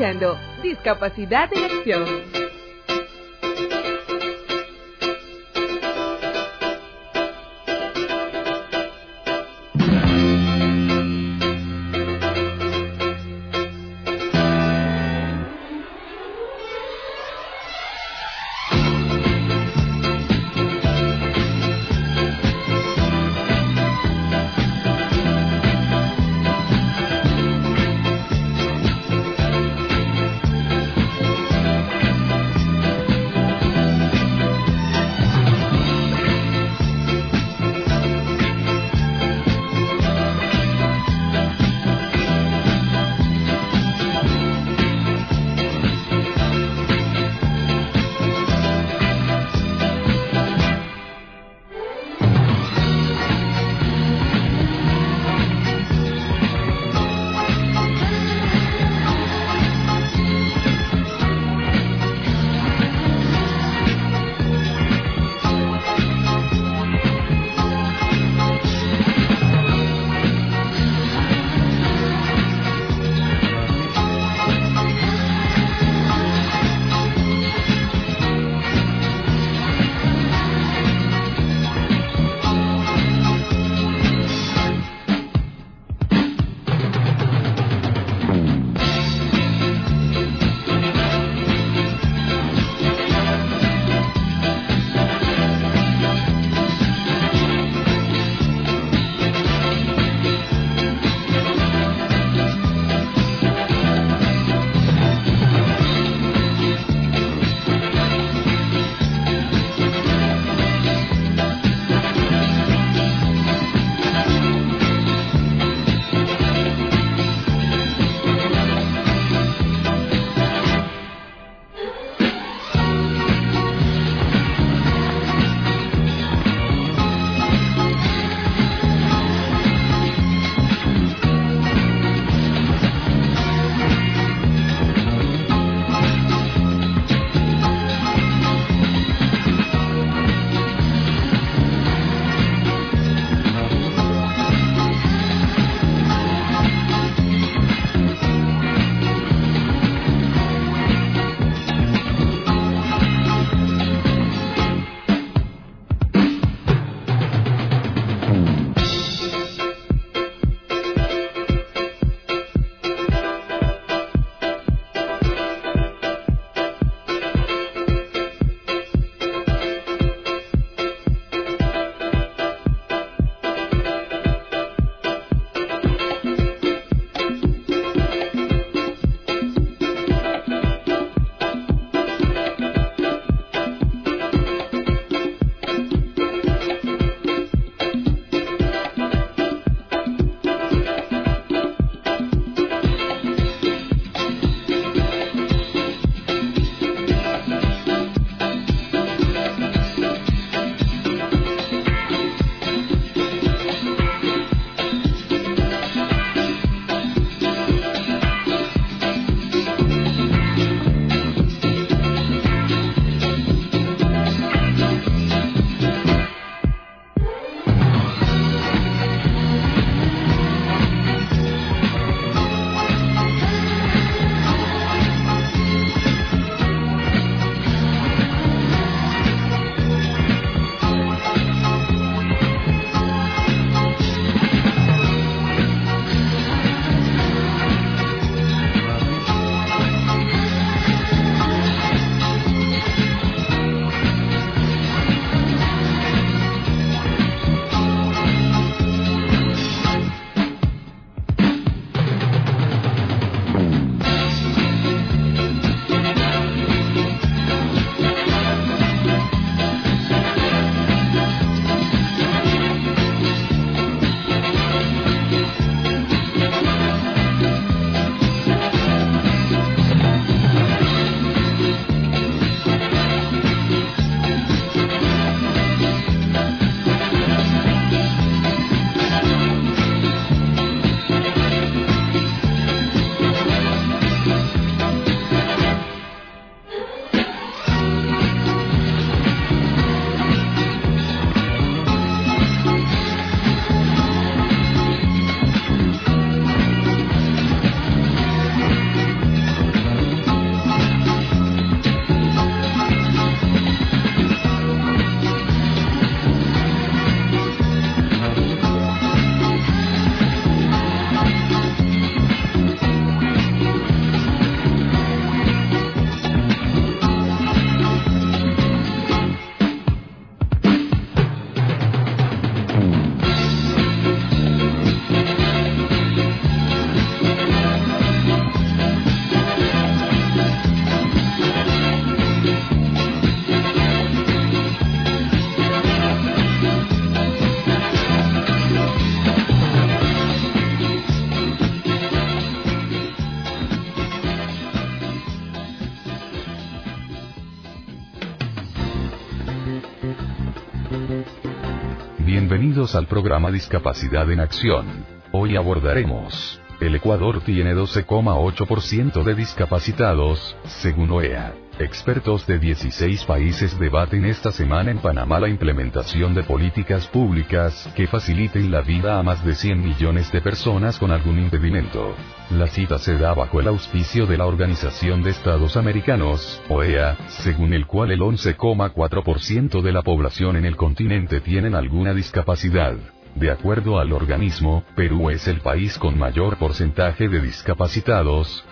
escuchando Discapacidad en Acción.
Bienvenidos al programa Discapacidad en Acción. Hoy abordaremos: el Ecuador tiene 12,8% de discapacitados, según OEA. Expertos de 16 países debaten esta semana en Panamá la implementación de políticas públicas que faciliten la vida a más de 100 millones de personas con algún impedimento. La cita se da bajo el auspicio de la Organización de Estados Americanos, OEA, según el cual el 11,4% de la población en el continente tienen alguna discapacidad. De acuerdo al organismo, Perú es el país con mayor porcentaje de discapacitados,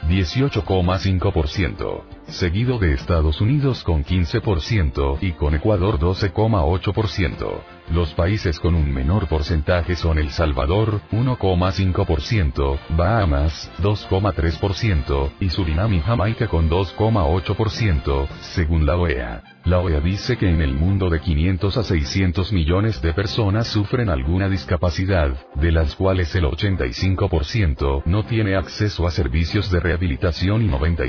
18,5%, seguido de Estados Unidos con 15% y con Ecuador 12,8%. Los países con un menor porcentaje son El Salvador, 1,5%, Bahamas, 2,3%, y Surinam y Jamaica con 2,8%, según la OEA. La OEA dice que en el mundo de 500 a 600 millones de personas sufren alguna discapacidad, de las cuales el 85% no tiene acceso a servicios de rehabilitación y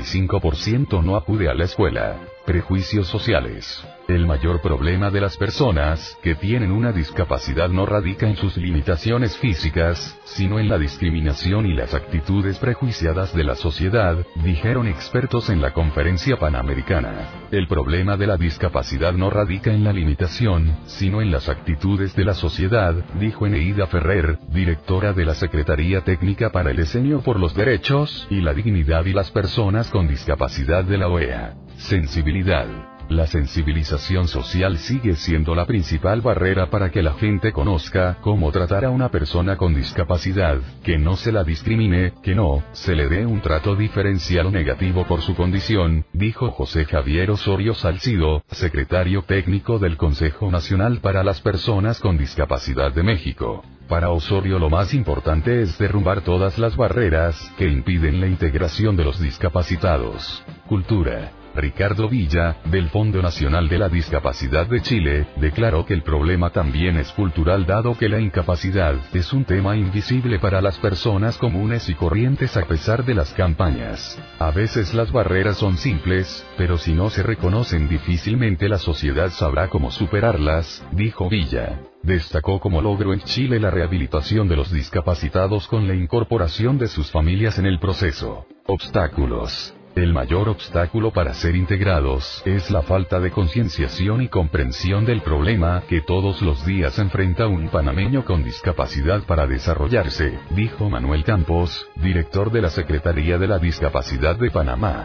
95% no acude a la escuela. Prejuicios sociales. El mayor problema de las personas que tienen una discapacidad no radica en sus limitaciones físicas, sino en la discriminación y las actitudes prejuiciadas de la sociedad, dijeron expertos en la conferencia panamericana. El problema de la discapacidad no radica en la limitación, sino en las actitudes de la sociedad, dijo Eneida Ferrer, directora de la Secretaría Técnica para el Diseño por los Derechos y la Dignidad y las Personas con Discapacidad de la OEA. Sensibilidad. La sensibilización social sigue siendo la principal barrera para que la gente conozca cómo tratar a una persona con discapacidad, que no se la discrimine, que no se le dé un trato diferencial o negativo por su condición, dijo José Javier Osorio Salcido, secretario técnico del Consejo Nacional para las Personas con Discapacidad de México. Para Osorio lo más importante es derrumbar todas las barreras que impiden la integración de los discapacitados. Cultura. Ricardo Villa, del Fondo Nacional de la Discapacidad de Chile, declaró que el problema también es cultural dado que la incapacidad es un tema invisible para las personas comunes y corrientes a pesar de las campañas. A veces las barreras son simples, pero si no se reconocen difícilmente la sociedad sabrá cómo superarlas, dijo Villa. Destacó como logro en Chile la rehabilitación de los discapacitados con la incorporación de sus familias en el proceso. Obstáculos. El mayor obstáculo para ser integrados es la falta de concienciación y comprensión del problema que todos los días enfrenta un panameño con discapacidad para desarrollarse, dijo Manuel Campos, director de la Secretaría de la Discapacidad de Panamá.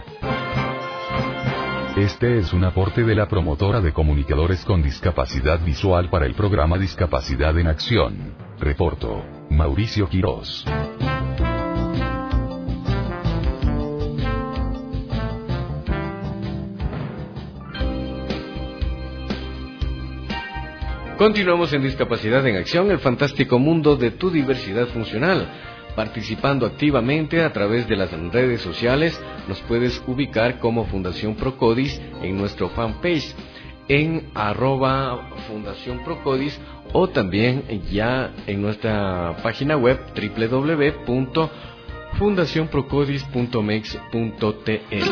Este es un aporte de la promotora de comunicadores con discapacidad visual para el programa Discapacidad en Acción. Reporto: Mauricio Quirós.
Continuamos en Discapacidad en Acción, el fantástico mundo de tu diversidad funcional. Participando activamente a través de las redes sociales, nos puedes ubicar como Fundación Procodis en nuestro fanpage, en @Fundación Procodis, o también ya en nuestra página web www.fundacionprocodis.mex.tl.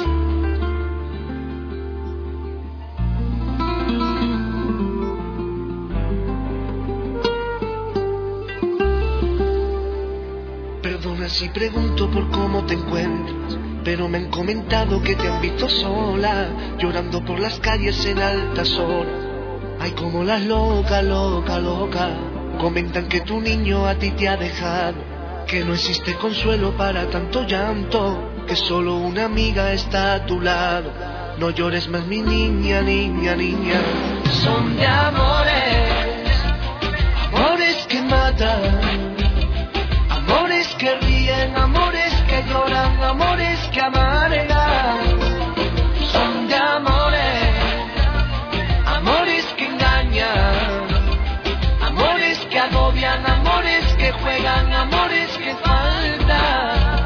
Si pregunto por cómo te encuentras, pero me han comentado que te han visto sola, llorando por las calles en altas horas. Ay, como las locas, loca, loca. Comentan que tu niño a ti te ha dejado, que no existe consuelo para tanto llanto, que solo una amiga está a tu lado. No llores más, mi niña, niña, niña. Son de amores, amores que matan, amores que ríen, amores que lloran, amores que amargan. Son de amores, amores que engañan, amores que agobian, amores que juegan, amores que faltan.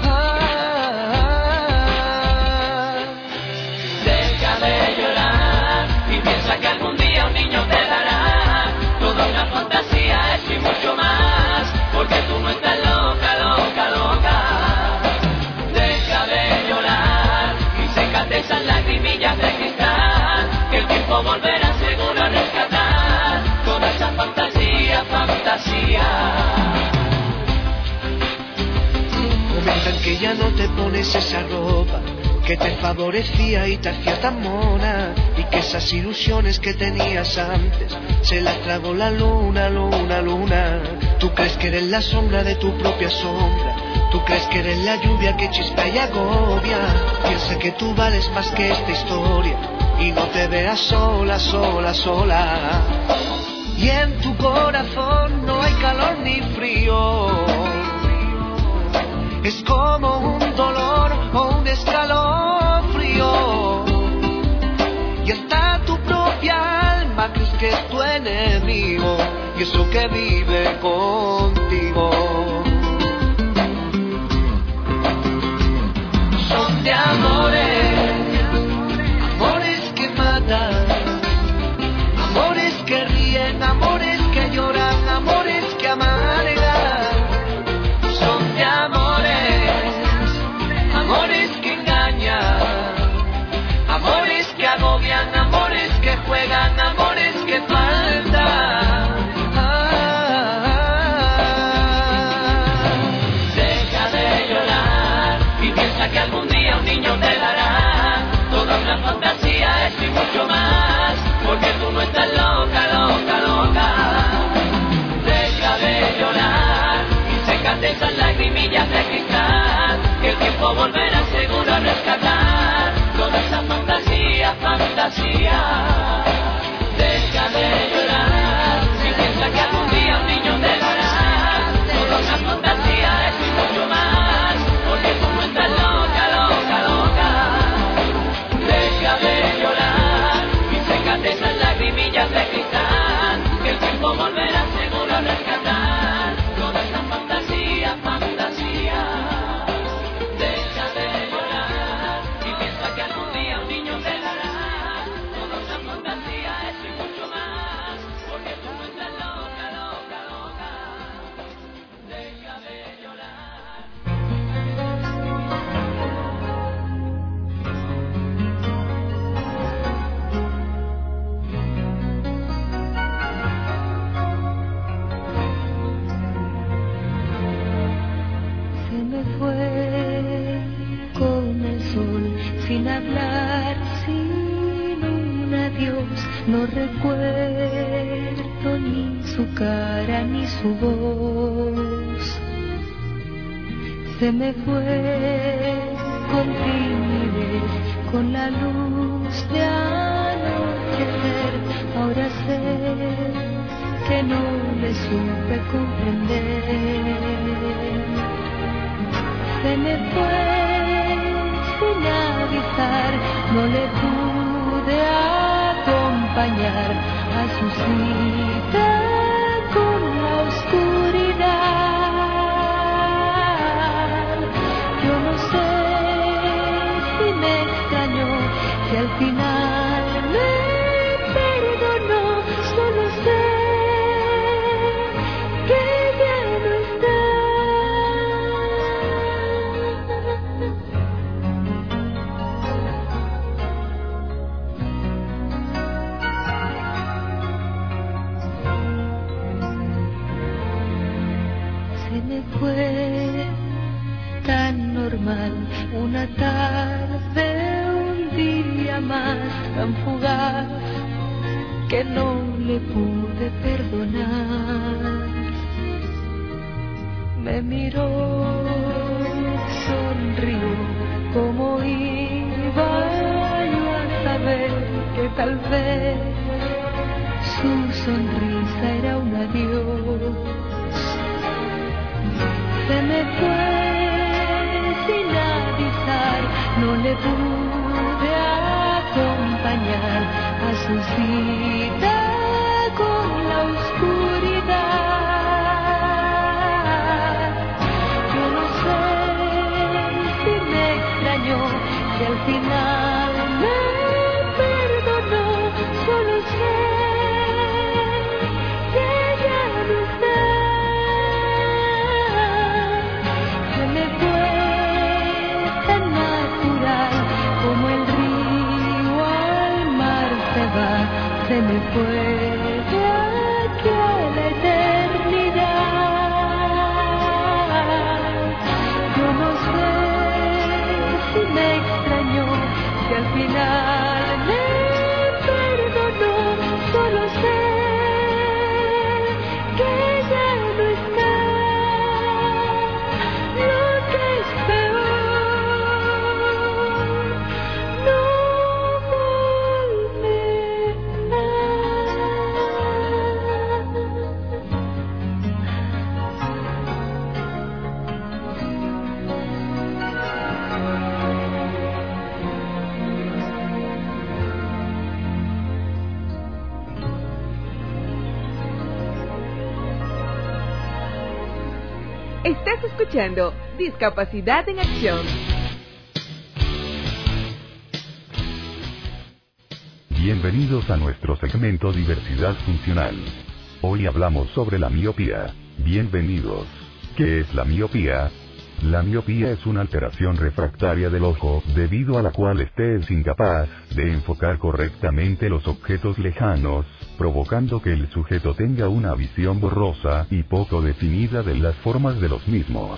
Deja de llorar y piensa que algún día un niño te dará toda una fantasía, es y mucho más, porque tú no estás loca, loca, loca. Deja de llorar y sécate esas lagrimillas de cristal, que el tiempo volverá seguro a rescatar toda esa fantasía. es esa ropa que te favorecía y te hacía tan mona, y que esas ilusiones que tenías antes se las tragó la luna, luna, luna. Tú crees que eres la sombra de tu propia sombra, tú crees que eres la lluvia que chispa y agobia. Piensa que tú vales más que esta historia y no te veas sola, sola, sola. Y en tu corazón no hay calor ni frío, es como un dolor o un escalofrío. Y hasta tu propia alma crees que es tu enemigo, y eso que vive contigo. Son de amores, amores que matan, amores que ríen, amores que lloran, amores que amargan. Son de amores que engañan, amores que agobian, amores que juegan, amores que faltan. Deja de llorar y piensa que algún día un niño te dará toda una fantasía, eso y mucho más, porque tú no estás loca, loca, loca. Deja de llorar y sécate esas lagrimillas de cristal, que el tiempo volverá seguro a rescatar toda esa fantasía, fantasía. Deja de llorar si piensa que algún día un niño te dará toda una fantasía, eso y mucho más, porque tú no estás loca, loca, loca. Deja de llorar y sécate esas lagrimillas de cristal, que el tiempo volverá seguro a rescatar toda esa fantasía, fantasía. Deja de llorar y piensa que algún día un niño te dará toda esa fantasía, eso y mucho más, porque tú no estás loca, loca, loca. Deja de llorar.
Se me fue con el sol, sin hablar, sin un adiós. No recuerdo ni su cara ni su voz. Se me fue con timidez, con la luz de anochecer. Ahora sé que no le supe comprender. Se me fue sin avisar, no le pude acompañar a su cita con la oscuridad. Yo no sé si me extrañó, si al final me perdonó, solo sé que ya no está. Se me fue tan normal, una tarde, un día más, tan fugaz, que no le pude perdonar. Me miró, sonrió, como iba yo a saber que tal vez su sonrisa era un adiós. Se me fue sin avisar, no le pude acompañar a su cita con la oscuridad. Yo no sé si me extrañó, si al final me perdonó, solo sé que ya no está. Se me fue tan natural como el río al mar se va. Se me fue final me perdonó. Solo sé que ya no está. Lo que es peor, no
Estás escuchando Discapacidad en Acción.
Bienvenidos a nuestro segmento Diversidad Funcional. Hoy hablamos sobre la miopía. Bienvenidos. ¿Qué es la miopía? La miopía es una alteración refractaria del ojo, debido a la cual éste es incapaz de enfocar correctamente los objetos lejanos, provocando que el sujeto tenga una visión borrosa y poco definida de las formas de los mismos.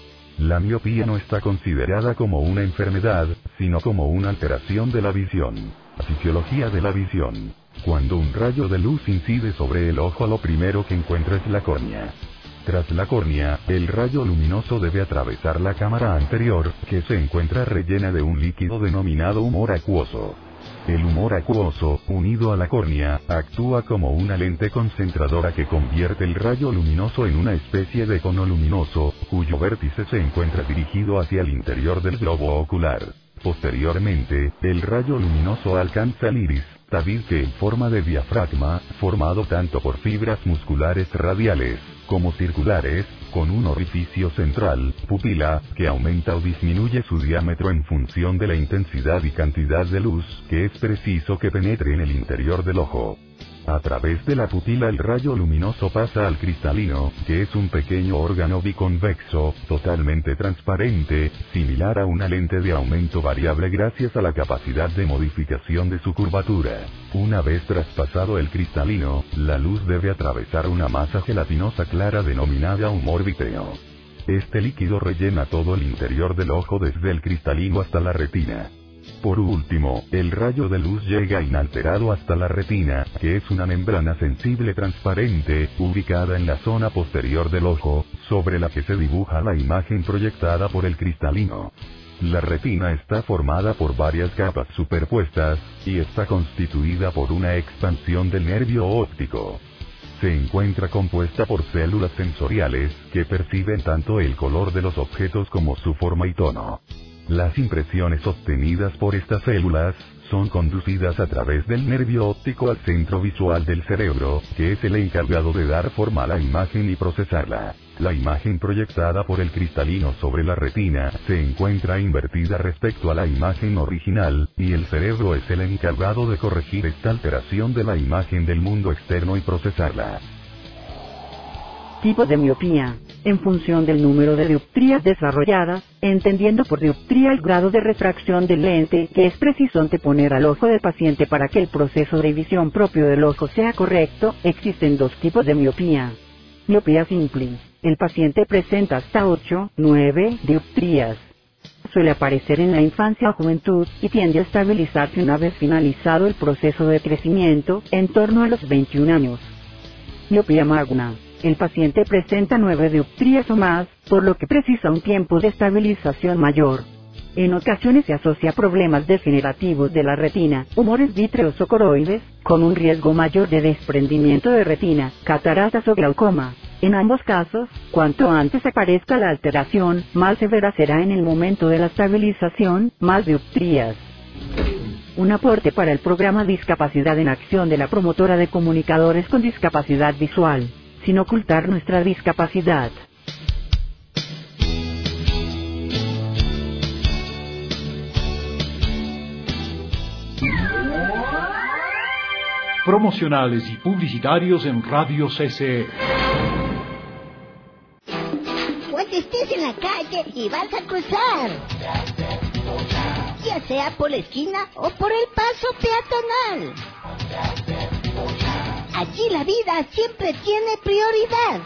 La miopía no está considerada como una enfermedad, sino como una alteración de la visión. La fisiología de la visión. Cuando un rayo de luz incide sobre el ojo, lo primero que encuentra es la córnea. Tras la córnea, el rayo luminoso debe atravesar la cámara anterior, que se encuentra rellena de un líquido denominado humor acuoso. El humor acuoso, unido a la córnea, actúa como una lente concentradora que convierte el rayo luminoso en una especie de cono luminoso, cuyo vértice se encuentra dirigido hacia el interior del globo ocular. Posteriormente, el rayo luminoso alcanza el iris, tabique en forma de diafragma, formado tanto por fibras musculares radiales como circulares, con un orificio central, pupila, que aumenta o disminuye su diámetro en función de la intensidad y cantidad de luz que es preciso que penetre en el interior del ojo. A través de la pupila el rayo luminoso pasa al cristalino, que es un pequeño órgano biconvexo, totalmente transparente, similar a una lente de aumento variable gracias a la capacidad de modificación de su curvatura. Una vez traspasado el cristalino, la luz debe atravesar una masa gelatinosa clara denominada humor víteo. Este líquido rellena todo el interior del ojo desde el cristalino hasta la retina. Por último, el rayo de luz llega inalterado hasta la retina, que es una membrana sensible transparente, ubicada en la zona posterior del ojo, sobre la que se dibuja la imagen proyectada por el cristalino. La retina está formada por varias capas superpuestas, y está constituida por una expansión del nervio óptico. Se encuentra compuesta por células sensoriales, que perciben tanto el color de los objetos como su forma y tono. Las impresiones obtenidas por estas células son conducidas a través del nervio óptico al centro visual del cerebro, que es el encargado de dar forma a la imagen y procesarla. La imagen proyectada por el cristalino sobre la retina se encuentra invertida respecto a la imagen original, y el cerebro es el encargado de corregir esta alteración de la imagen del mundo externo y procesarla.
Tipos de miopía. En función del número de dioptrías desarrolladas, entendiendo por dioptría el grado de refracción del lente que es preciso anteponer al ojo del paciente para que el proceso de visión propio del ojo sea correcto, existen dos tipos de miopía. Miopía simple. El paciente presenta hasta 8, 9 dioptrías. Suele aparecer en la infancia o juventud y tiende a estabilizarse una vez finalizado el proceso de crecimiento, en torno a los 21 años. Miopía magna. El paciente presenta 9 dioptrías o más, por lo que precisa un tiempo de estabilización mayor. En ocasiones se asocia a problemas degenerativos de la retina, humores vítreos o coroides, con un riesgo mayor de desprendimiento de retina, cataratas o glaucoma. En ambos casos, cuanto antes aparezca la alteración, más severa será en el momento de la estabilización, más dioptrías. Un aporte para el programa Discapacidad en Acción de la Promotora de Comunicadores con Discapacidad Visual. Sin ocultar nuestra discapacidad.
Promocionales y publicitarios en Radio CC.
Cuando estés en la calle y vas a cruzar, ya sea por la esquina o por el paso peatonal, allí la vida siempre tiene prioridad.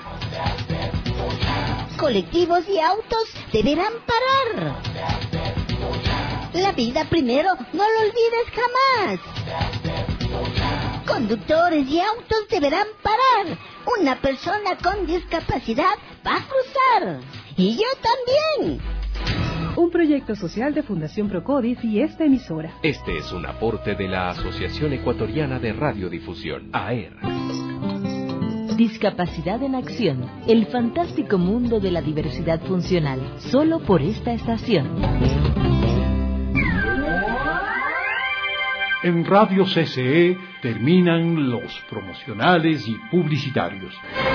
Colectivos y autos deberán parar. La vida primero, no lo olvides jamás. Conductores y autos deberán parar. Una persona con discapacidad va a cruzar. Y yo también.
Un proyecto social de Fundación Procodis y esta emisora.
Este es un aporte de la Asociación Ecuatoriana de Radiodifusión, AER.
Discapacidad en Acción, el fantástico mundo de la diversidad funcional, solo por esta estación.
En Radio CCE terminan los promocionales y publicitarios.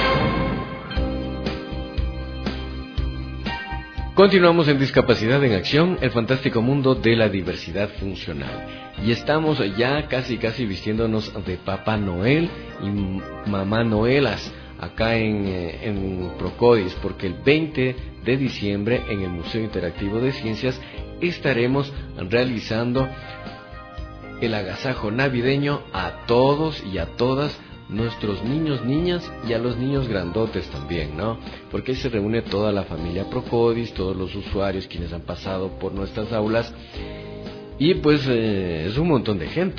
Continuamos en Discapacidad en Acción, el fantástico mundo de la diversidad funcional. Y estamos ya casi vistiéndonos de Papá Noel y Mamá Noelas acá en Procodis, porque el 20 de diciembre en el Museo Interactivo de Ciencias estaremos realizando el agasajo navideño a todos y a todas nuestros niños, niñas y a los niños grandotes también, ¿no? Porque ahí se reúne toda la familia Procodis, todos los usuarios quienes han pasado por nuestras aulas y pues es un montón de gente.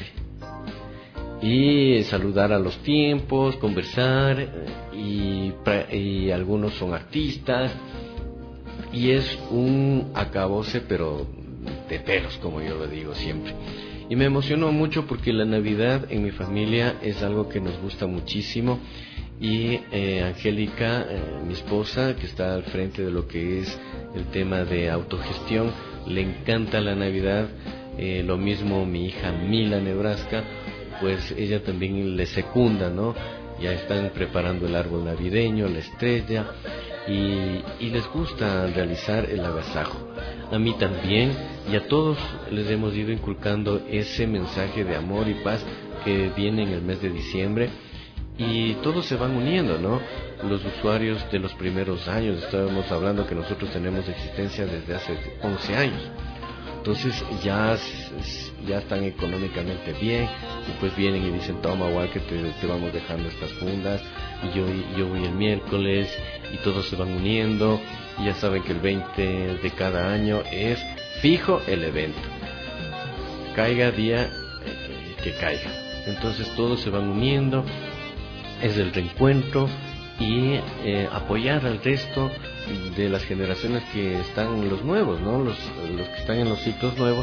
Y saludar a los tiempos, conversar y algunos son artistas y es un acabose pero de pelos, como yo lo digo siempre. Y me emocionó mucho porque la Navidad en mi familia es algo que nos gusta muchísimo y Angélica, mi esposa, que está al frente de lo que es el tema de autogestión, le encanta la Navidad, lo mismo mi hija Mila Nebraska, pues ella también le secunda, ¿no? Ya están preparando el árbol navideño, la estrella y les gusta realizar el agasajo. A mí también, y a todos les hemos ido inculcando ese mensaje de amor y paz que viene en el mes de diciembre y todos se van uniendo, ¿no? Los usuarios de los primeros años, estábamos hablando que nosotros tenemos existencia desde hace 11 años. Entonces ya están económicamente bien y pues vienen y dicen, toma, igual que te vamos dejando estas fundas y yo voy el miércoles y todos se van uniendo y ya saben que el 20 de cada año es fijo el evento, caiga día que caiga. Entonces todos se van uniendo, es el reencuentro y apoyar al resto de las generaciones que están, los nuevos, ¿no? Los que están en los ciclos nuevos.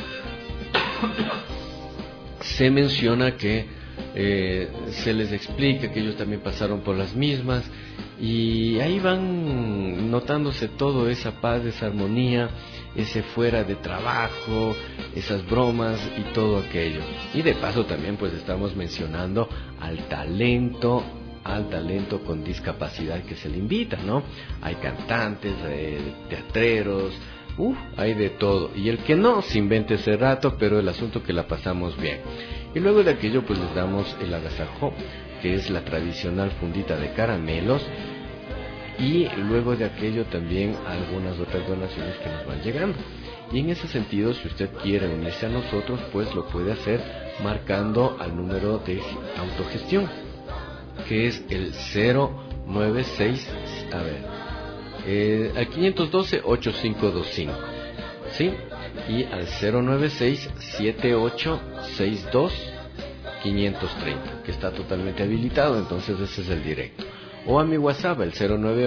Se menciona que se les explica que ellos también pasaron por las mismas y ahí van notándose todo, esa paz, esa armonía, ese fuera de trabajo, esas bromas y todo aquello. Y de paso también pues estamos mencionando al talento con discapacidad que se le invita, ¿no? Hay cantantes, teatreros, hay de todo. Y el que no, se invente ese rato, pero el asunto que la pasamos bien. Y luego de aquello pues les damos el agasajo, que es la tradicional fundita de caramelos. Y luego de aquello también algunas otras donaciones que nos van llegando. Y en ese sentido, si usted quiere unirse a nosotros, pues lo puede hacer marcando al número de autogestión, que es el 096, al 512-8525, ¿sí? Y al 096-7862-530, que está totalmente habilitado, entonces ese es el directo. O a mi WhatsApp, el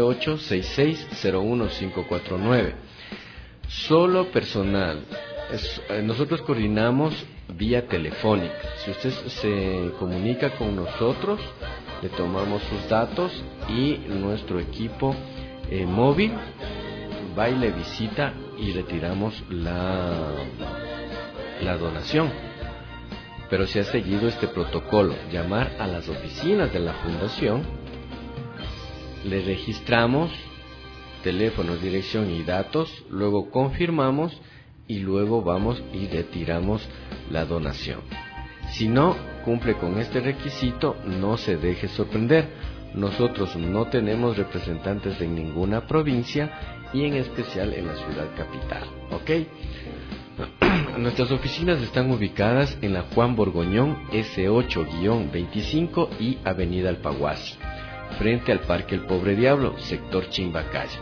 098-6601-549. Solo personal. Nosotros coordinamos vía telefónica. Si usted se comunica con nosotros, le tomamos sus datos y nuestro equipo móvil va y le visita y retiramos la donación. Pero se ha seguido este protocolo: llamar a las oficinas de la fundación, le registramos teléfono, dirección y datos, luego confirmamos y luego vamos y retiramos la donación. Si no cumple con este requisito, no se deje sorprender. Nosotros no tenemos representantes en ninguna provincia y en especial en la ciudad capital, ¿ok? Nuestras oficinas están ubicadas en la Juan Borgoñón S8-25 y Avenida Alpaguasi, frente al Parque El Pobre Diablo, sector Chimbacaya.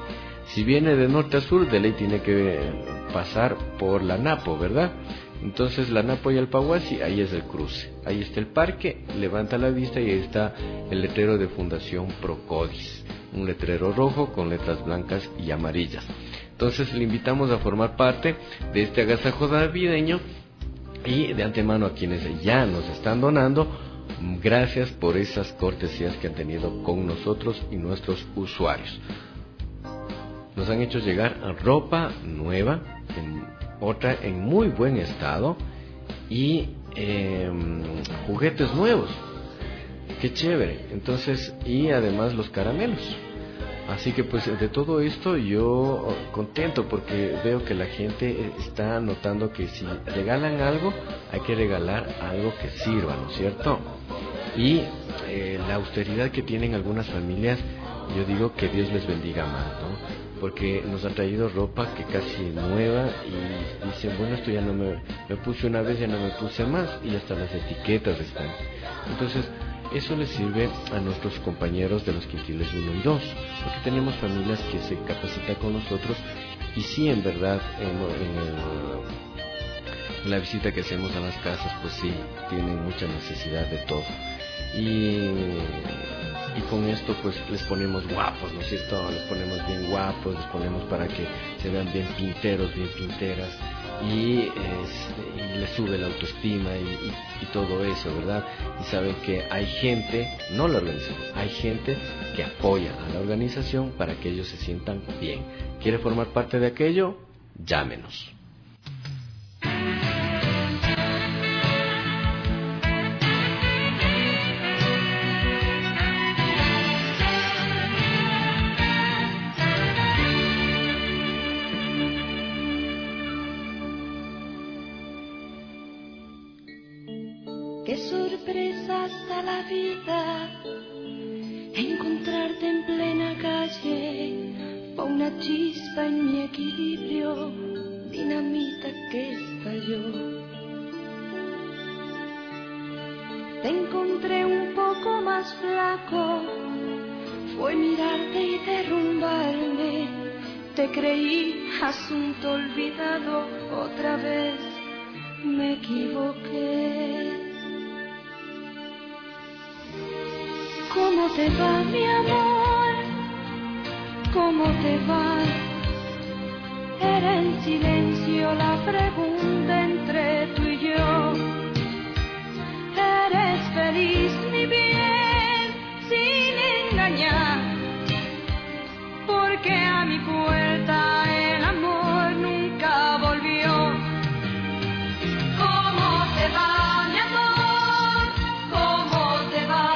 Si viene de norte a sur, de ley tiene que pasar por la Napo, ¿verdad? Entonces la Napo y el Paguasi, ahí es el cruce. Ahí está el parque, levanta la vista y ahí está el letrero de Fundación Procodis. Un letrero rojo con letras blancas y amarillas. Entonces le invitamos a formar parte de este agasajo navideño y de antemano a quienes ya nos están donando, gracias por esas cortesías que han tenido con nosotros y nuestros usuarios. Nos han hecho llegar ropa nueva, otra en muy buen estado y juguetes nuevos. Qué chévere. Entonces, y además los caramelos. Así que pues de todo esto yo contento porque veo que la gente está notando que si regalan algo, hay que regalar algo que sirva, ¿no es cierto? Y la austeridad que tienen algunas familias, yo digo que Dios les bendiga más, ¿no? Porque nos han traído ropa que casi nueva y dicen, bueno, esto ya no me puse una vez, ya no me puse más, y hasta las etiquetas están. Entonces, eso les sirve a nuestros compañeros de los quintiles 1 y 2, porque tenemos familias que se capacitan con nosotros y sí, en verdad, en la visita que hacemos a las casas, pues sí, tienen mucha necesidad de todo. Y con esto pues les ponemos guapos, ¿no es cierto? Les ponemos bien guapos, les ponemos para que se vean bien pinteros, bien pinteras, y les sube la autoestima y todo eso, ¿verdad? Y saben que hay gente, no la organización, hay gente que apoya a la organización para que ellos se sientan bien. ¿Quiere formar parte de aquello? Llámenos.
Qué sorpresa hasta la vida, encontrarte en plena calle, fue una chispa en mi equilibrio, dinamita que estalló. Te encontré un poco más flaco, fue mirarte y derrumbarme, te creí asunto olvidado, otra vez me equivoqué. ¿Cómo te va, mi amor? ¿Cómo te va? Era en silencio la pregunta entre tú y yo. ¿Eres feliz, mi bien, sin engañar? Porque a mi puerta el amor nunca volvió. ¿Cómo te va, mi amor? ¿Cómo te va?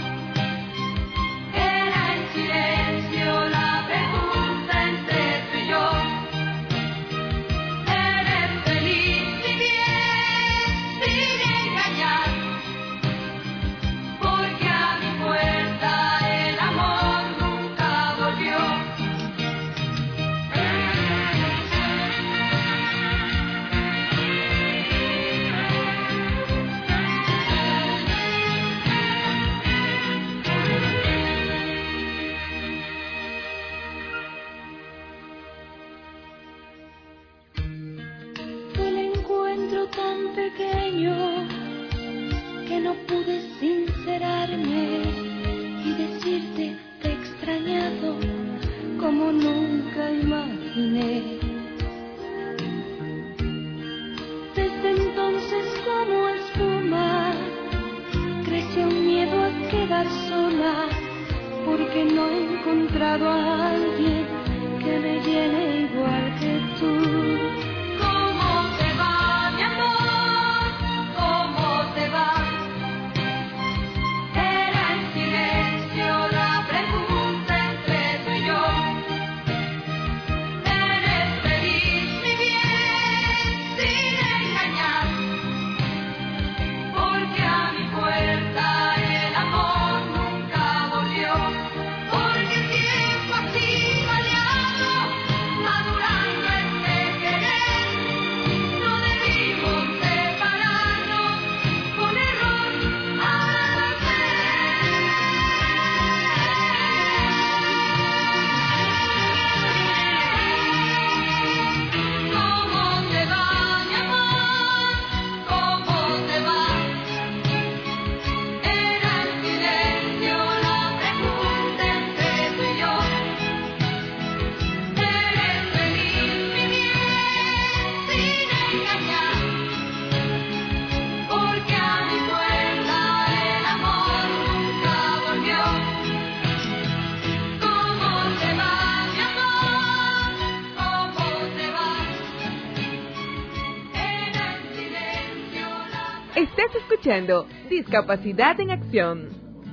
Tan pequeño que no pude sincerarme y decirte te he extrañado como nunca imaginé. Desde entonces como espuma creció un miedo a quedar sola porque no he encontrado a alguien que me llene igual que tú. Porque el tiempo así variado
escuchando Discapacidad en Acción.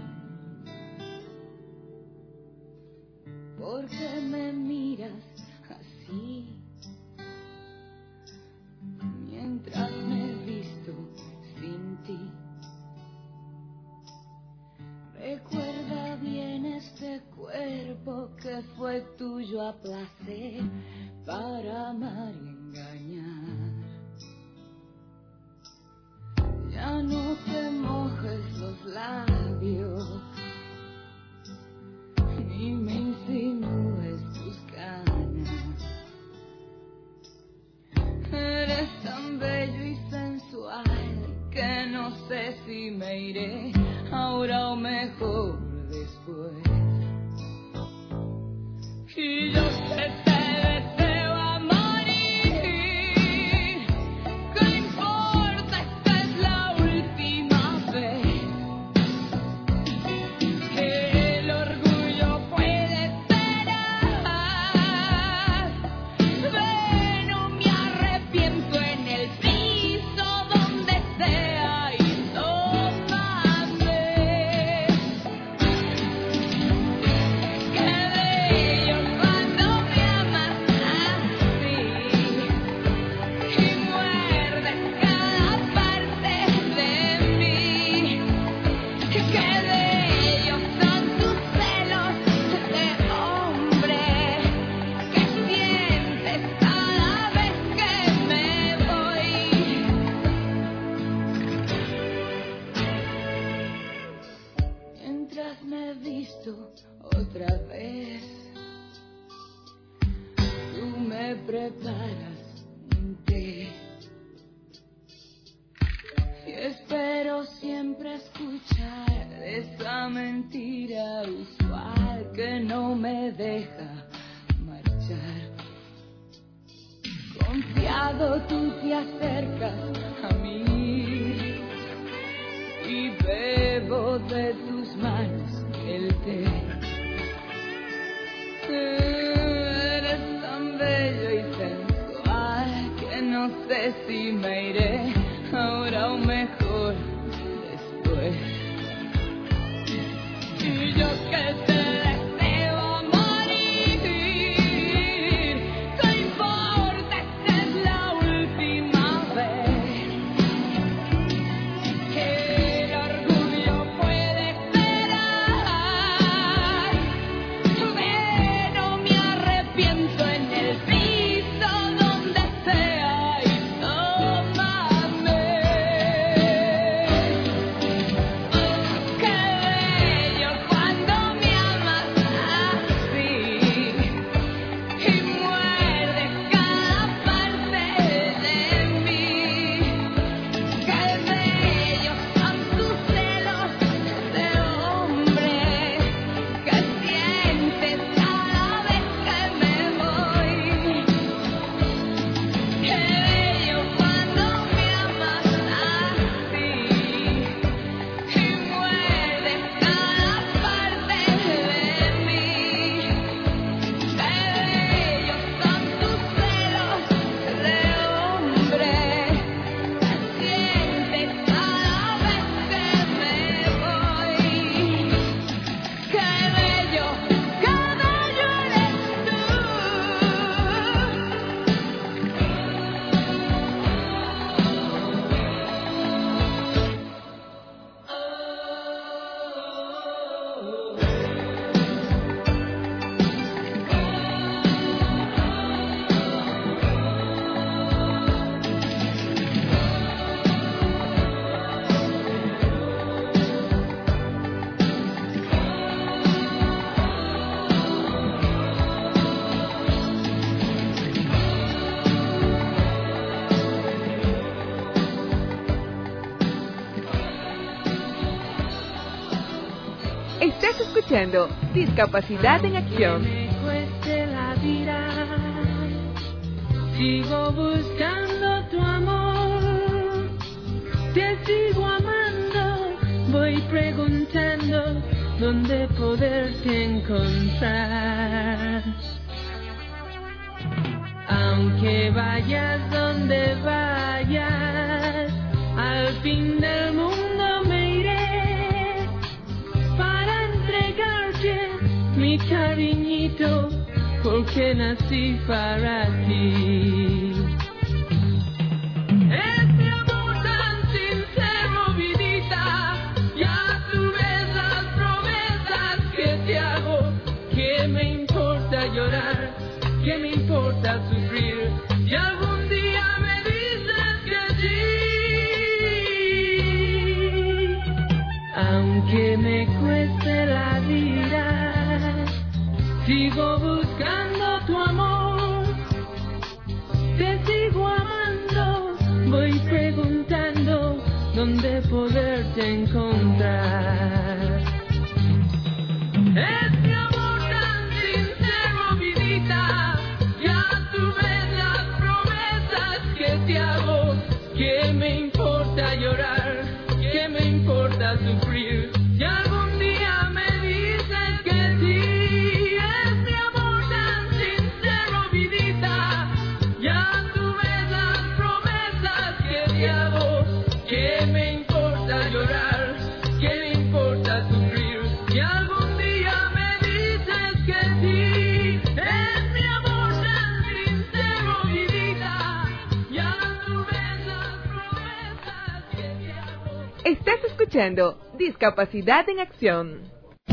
¿Por qué me miras así? Mientras me visto sin ti. Recuerda bien este cuerpo que fue tuyo a placer para amar y engañar. Ya no te mojes los labios, ni me insinúes tus canas. Eres tan bello y sensual que no sé si me iré ahora o mejor después. Y yo que te deseo a morir, ¿qué importa? Esta es la última vez. El orgullo puede esperar. No me arrepiento en el piso donde sea y tómame. Qué bello cuando me amas así y muerdes cada parte de mí. Qué bellos son tus celos de hombre que sientes cada vez que me voy. Mientras me visto otra vez, tú me preparas un té y espero siempre escuchar esa mentira usual que no me deja marchar. Confiado tú te acercas a mí y bebo de tus manos el té. Eres tan bello y sensual que no sé si me iré ahora o mejor después. Y yo que te deseo a morir, ¿qué importa? Esta es la última vez. El orgullo puede esperar. No me arrepiento en el piso donde sea y tómame. Qué bello cuando me amas así y muerdes cada parte de mí. Qué bellos son tus celos de hombre que sientes cada vez que me voy. Qué bello cuando me amas así y muerdes cada parte de mí. Qué bellos son tus celos de hombre que sientes cada vez que me voy. Qué bello eres tú.
Estás escuchando Discapacidad en Acción.
Me cueste la vida, sigo buscando tu amor, te sigo amando, voy preguntando dónde poderte encontrar. Aunque vayas donde vayas, al fin del
mi cariñito, porque nací para ti. Es mi amor tan sincero, vidita, ya tú ves las promesas que te hago. ¿Qué me importa llorar? ¿Qué me importa sufrir? Y algún día me dices que sí. Aunque me cueste la vida, sigo buscando tu amor. Te sigo amando, voy preguntando dónde poderte encontrar. Es mi amor tan sincero, vidita, ya tú ves las promesas que te hago. ¿Qué me importa llorar? ¿Qué me importa sufrir? Si algún día me dices que sí. Es mi amor tan sincero, vidita, ya tú ves las promesas que te hago. ¿Qué me importa llorar? ¿Qué me importa sufrir? Si algún día me dices que sí. Es mi amor tan sincero, vidita, ya tú ves las promesas que te hago.
Estás escuchando Discapacidad en Acción.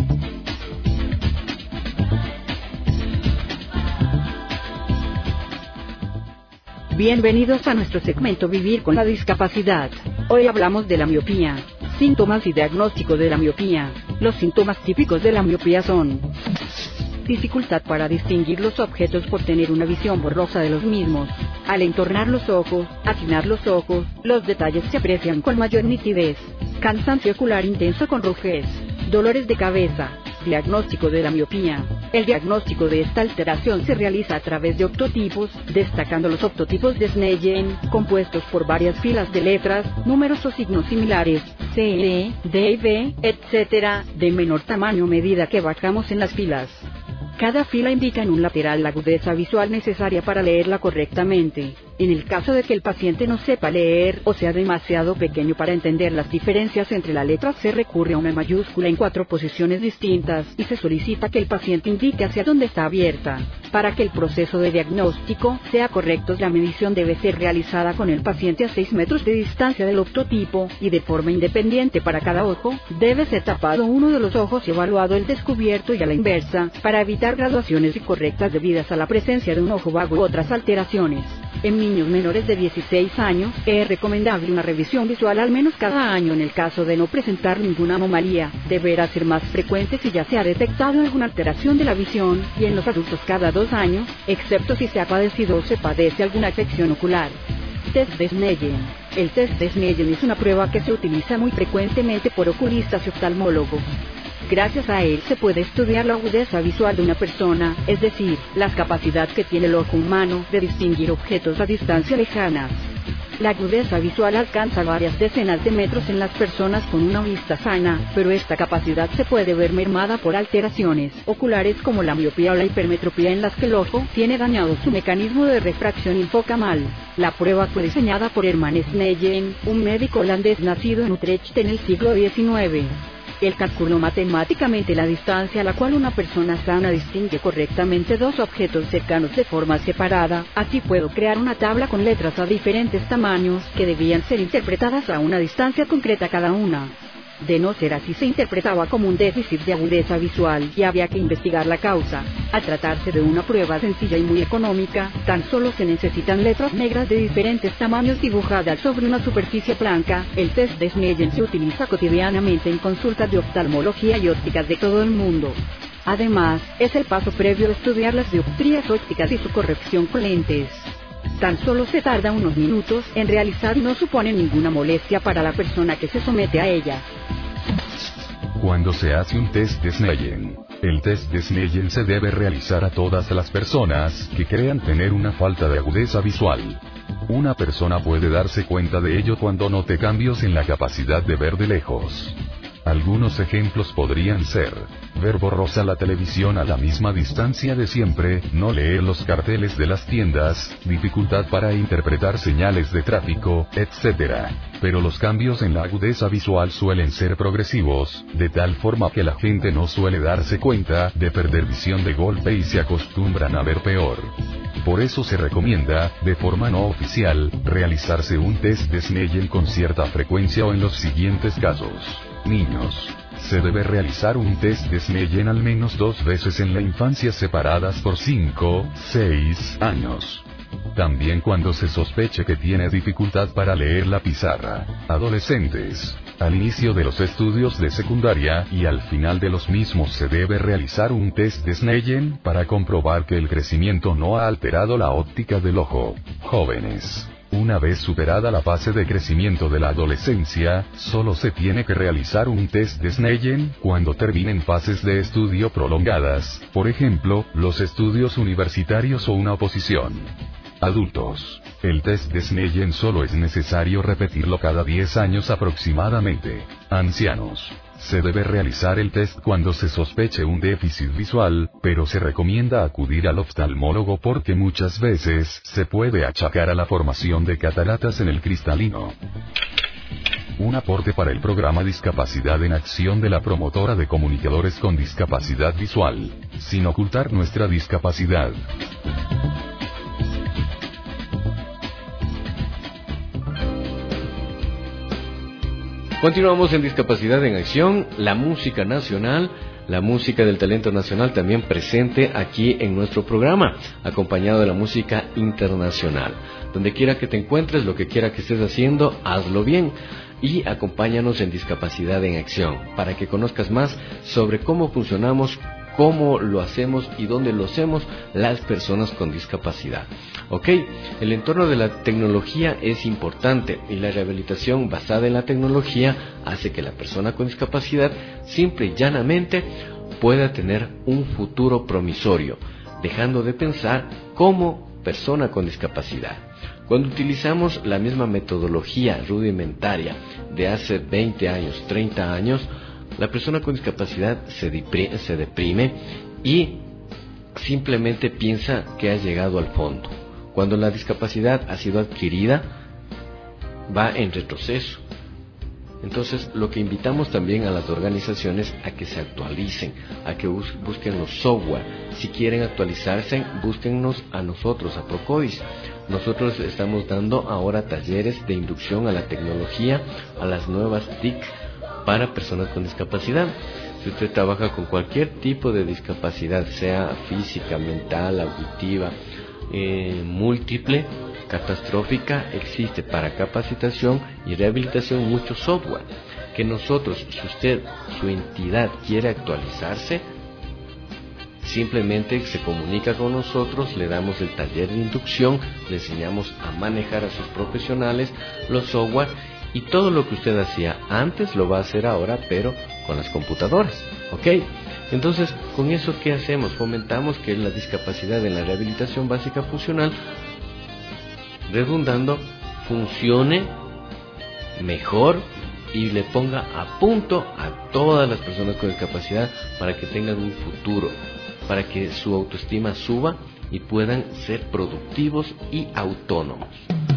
Bienvenidos a nuestro segmento Vivir con la Discapacidad. Hoy hablamos de la miopía, síntomas y diagnóstico de la miopía. Los síntomas típicos de la miopía son: dificultad para distinguir los objetos por tener una visión borrosa de los mismos. Al entornar los ojos, atinar los ojos, los detalles se aprecian con mayor nitidez. Cansancio ocular intenso con rojez. Dolores de cabeza. Diagnóstico de la miopía. El diagnóstico de esta alteración se realiza a través de octotipos, destacando los octotipos de Snellen, compuestos por varias filas de letras, números o signos similares, C, D, V, etc., de menor tamaño a medida que bajamos en las filas. Cada fila indica en un lateral la agudeza visual necesaria para leerla correctamente. En el caso de que el paciente no sepa leer o sea demasiado pequeño para entender las diferencias entre la letra, se recurre a una mayúscula en 4 posiciones distintas y se solicita que el paciente indique hacia dónde está abierta. Para que el proceso de diagnóstico sea correcto, la medición debe ser realizada con el paciente a 6 metros de distancia del octotipo y de forma independiente para cada ojo. Debe ser tapado uno de los ojos y evaluado el descubierto y a la inversa, para evitar graduaciones incorrectas debidas a la presencia de un ojo vago u otras alteraciones. En niños menores de 16 años, es recomendable una revisión visual al menos cada año en el caso de no presentar ninguna anomalía. Deberá ser más frecuente si ya se ha detectado alguna alteración de la visión, y en los adultos cada 2 años, excepto si se ha padecido o se padece alguna afección ocular. Test de Snellen. El test de Snellen es una prueba que se utiliza muy frecuentemente por oculistas y oftalmólogos. Gracias a él se puede estudiar la agudeza visual de una persona, es decir, la capacidad que tiene el ojo humano de distinguir objetos a distancia lejanas. La agudeza visual alcanza varias decenas de metros en las personas con una vista sana, pero esta capacidad se puede ver mermada por alteraciones oculares como la miopía o la hipermetropía, en las que el ojo tiene dañado su mecanismo de refracción y enfoca mal. La prueba fue diseñada por Herman Snellen, un médico holandés nacido en Utrecht en el siglo XIX. Él calculó matemáticamente la distancia a la cual una persona sana distingue correctamente 2 objetos cercanos de forma separada. Así puedo crear una tabla con letras a diferentes tamaños que debían ser interpretadas a una distancia concreta cada una. De no ser así, se interpretaba como un déficit de agudeza visual y había que investigar la causa. Al tratarse de una prueba sencilla y muy económica, tan solo se necesitan letras negras de diferentes tamaños dibujadas sobre una superficie blanca. El test de Snellen se utiliza cotidianamente en consultas de oftalmología y ópticas de todo el mundo. Además, es el paso previo a estudiar las dioptrías ópticas y su corrección con lentes. Tan solo se tarda unos minutos en realizar y no supone ninguna molestia para la persona que se somete a ella.
Cuando se hace un test de Snellen, el test de Snellen se debe realizar a todas las personas que crean tener una falta de agudeza visual. Una persona puede darse cuenta de ello cuando note cambios en la capacidad de ver de lejos. Al Algunos ejemplos podrían ser: ver borrosa la televisión a la misma distancia de siempre, no leer los carteles de las tiendas, dificultad para interpretar señales de tráfico, etc. Pero los cambios en la agudeza visual suelen ser progresivos, de tal forma que la gente no suele darse cuenta de perder visión de golpe y se acostumbran a ver peor. Por eso se recomienda, de forma no oficial, realizarse un test de Snellen con cierta frecuencia o en los siguientes casos. Niños. Se debe realizar un test de Snellen al menos 2 veces en la infancia separadas por 5, 6 años. También cuando se sospeche que tiene dificultad para leer la pizarra. Adolescentes. Al inicio de los estudios de secundaria y al final de los mismos se debe realizar un test de Snellen para comprobar que el crecimiento no ha alterado la óptica del ojo. Jóvenes. Una vez superada la fase de crecimiento de la adolescencia, solo se tiene que realizar un test de Snellen cuando terminen fases de estudio prolongadas, por ejemplo, los estudios universitarios o una oposición. Adultos. El test de Snellen solo es necesario repetirlo cada 10 años aproximadamente. Ancianos. Se debe realizar el test cuando se sospeche un déficit visual, pero se recomienda acudir al oftalmólogo porque muchas veces se puede achacar a la formación de cataratas en el cristalino. Un aporte para el programa Discapacidad en Acción de la promotora de comunicadores con discapacidad visual. Sin ocultar nuestra discapacidad.
Continuamos en Discapacidad en Acción, la música nacional, la música del talento nacional también presente aquí en nuestro programa, acompañado de la música internacional. Donde quiera que te encuentres, lo que quiera que estés haciendo, hazlo bien y acompáñanos en Discapacidad en Acción, para que conozcas más sobre cómo funcionamos, cómo lo hacemos y dónde lo hacemos las personas con discapacidad. Ok, el entorno de la tecnología es importante y la rehabilitación basada en la tecnología hace que la persona con discapacidad simple y llanamente pueda tener un futuro promisorio, dejando de pensar como persona con discapacidad. Cuando utilizamos la misma metodología rudimentaria de hace 20 años, 30 años, la persona con discapacidad se deprime y simplemente piensa que ha llegado al fondo. Cuando la discapacidad ha sido adquirida, va en retroceso. Entonces, lo que invitamos también a las organizaciones a que se actualicen, a que busquen los software. Si quieren actualizarse, búsquennos a nosotros, a Procodis. Nosotros estamos dando ahora talleres de inducción a la tecnología, a las nuevas TIC, para personas con discapacidad. Si usted trabaja con cualquier tipo de discapacidad, sea física, mental, auditiva, múltiple, catastrófica, existe para capacitación y rehabilitación mucho software que nosotros, si usted, su entidad quiere actualizarse, simplemente se comunica con nosotros, le damos el taller de inducción, le enseñamos a manejar a sus profesionales los software. Y todo lo que usted hacía antes lo va a hacer ahora, pero con las computadoras, ¿ok? Entonces, con eso, ¿qué hacemos? Fomentamos que la discapacidad en la rehabilitación básica funcional, redundando, funcione mejor y le ponga a punto a todas las personas con discapacidad para que tengan un futuro, para que su autoestima suba y puedan ser productivos y autónomos.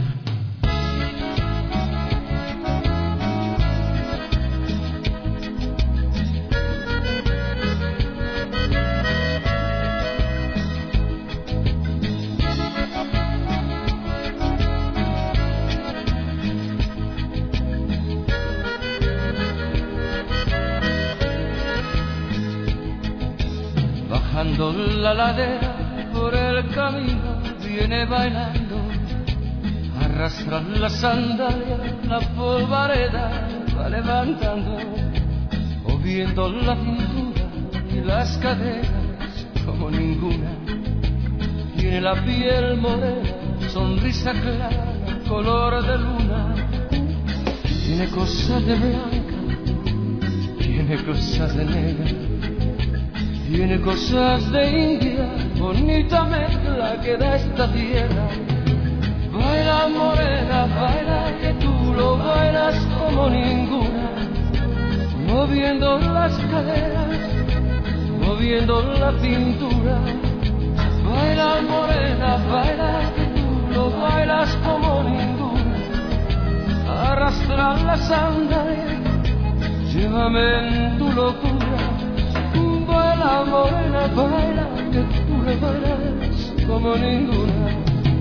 Bajando la ladera por el camino viene bailando, arrastra la sandalia, la polvareda va levantando, moviendo la cintura y las caderas como ninguna. Tiene la piel morena, sonrisa clara, color de luna. Tiene cosas de blanca, tiene cosas de negra. Tiene cosas de India, bonita mezcla que da esta tierra. Baila morena, baila que tú lo bailas como ninguna. moviendo las caderas, moviendo la cintura. Baila morena, baila, que tú lo bailas como ninguna. Arrastra la sandalias, llévame en tu locura. Baila morena, baila, que tú lo bailas como ninguna.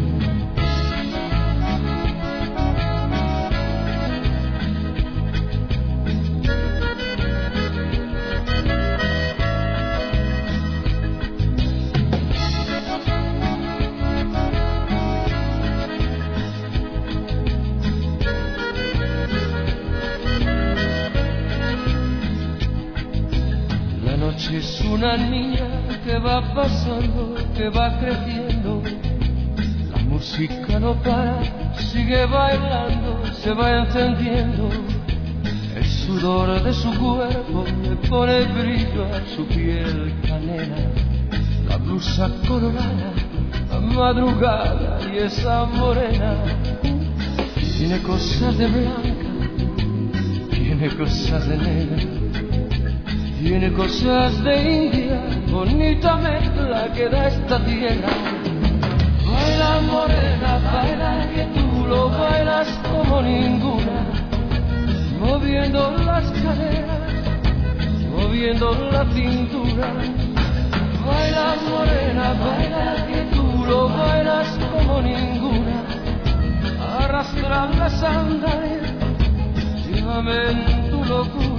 Es una niña que va pasando, que va creciendo. La música no para, sigue bailando, se va encendiendo. El sudor de su cuerpo le pone brillo a su piel canela. La blusa colorada, la madrugada y esa morena. Tiene cosas de blanca, tiene cosas de negra. Tiene cosas de India, bonita mezcla que da esta tierra. Baila morena, baila, que tú lo bailas como ninguna. Moviendo las caderas, moviendo la cintura. Baila morena, baila, que tú lo bailas como ninguna. Arrastra la sandalia, llévame en tu locura.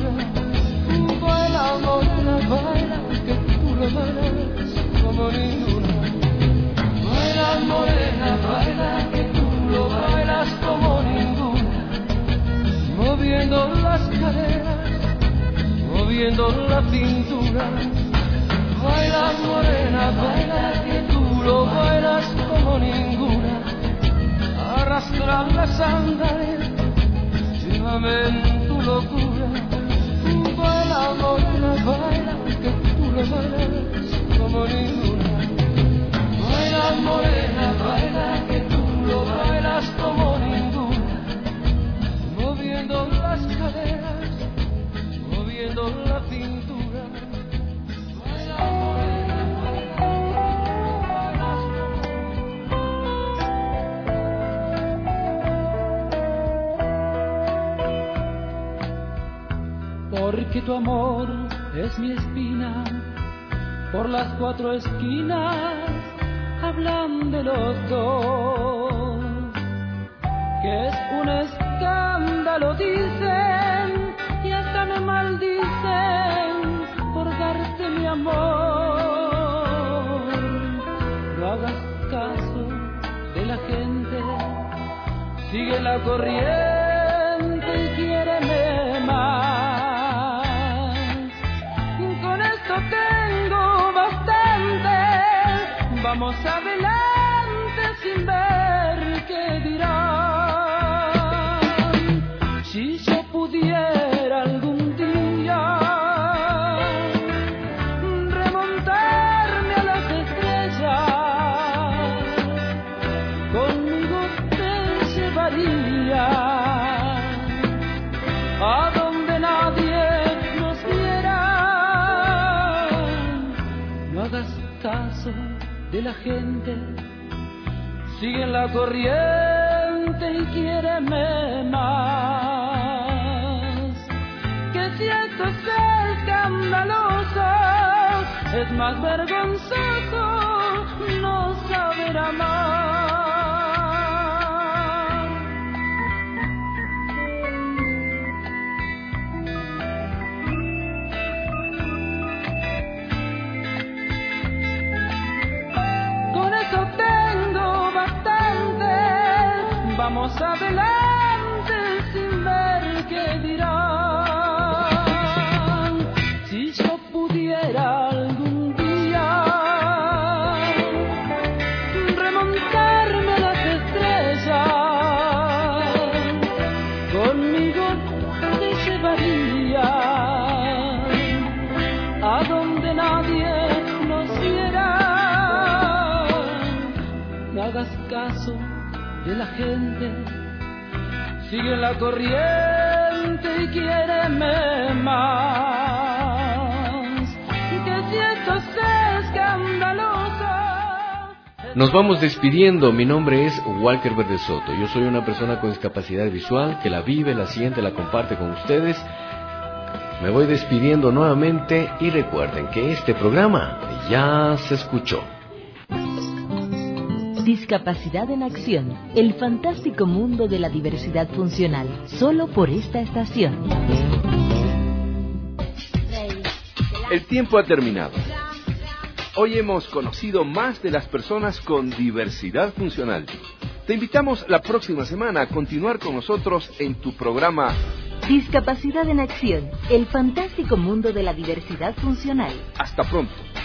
Baila morena, baila, que tú lo bailas como ninguna. Baila morena, baila, que tú lo bailas como ninguna. Moviendo las caderas, moviendo la cintura. Baila morena, baila, que tú lo bailas como ninguna. Arrastra la sandalia, llévame en tu locura. Baila morena, baila, que tú lo bailas como ninguna. Baila morena, baila, que tú lo bailas como ninguna. Moviendo las caderas, moviendo la cintura. Baila morena, baila,
porque tu amor es mi espina, por las cuatro esquinas hablan de los dos, que es un escándalo dicen, y hasta me maldicen por darte mi amor. No hagas caso de la gente, sigue la corriente y quiéreme más. Tengo bastante, vamos adelante sin ver qué dirán. Si yo pudiera algún día remontarme a las estrellas, conmigo te llevaría a donde nadie nos viera. No hagas caso de la gente, sigue la corriente y quiéreme más. Que si esto es escandaloso, es más vergonzoso no saber amar. Vamos adelante sin ver qué dirán. Si yo pudiera algún día remontarme a las estrellas, conmigo te llevaría a donde nadie nos viera. No hagas caso de la gente, sigue la corriente verte y quiéreme más, que si esto es escandaloso.
Nos vamos despidiendo. Mi nombre es Walker Verde Soto. Yo soy una persona con discapacidad visual que la vive, la siente, la comparte con ustedes. Me voy despidiendo nuevamente y recuerden que este programa ya se escuchó.
Discapacidad en Acción, el fantástico mundo de la diversidad funcional, solo por esta estación.
El tiempo ha terminado. Hoy hemos conocido más de las personas con diversidad funcional. Te invitamos la próxima semana a continuar con nosotros en tu programa
Discapacidad en Acción, el fantástico mundo de la diversidad funcional.
Hasta pronto.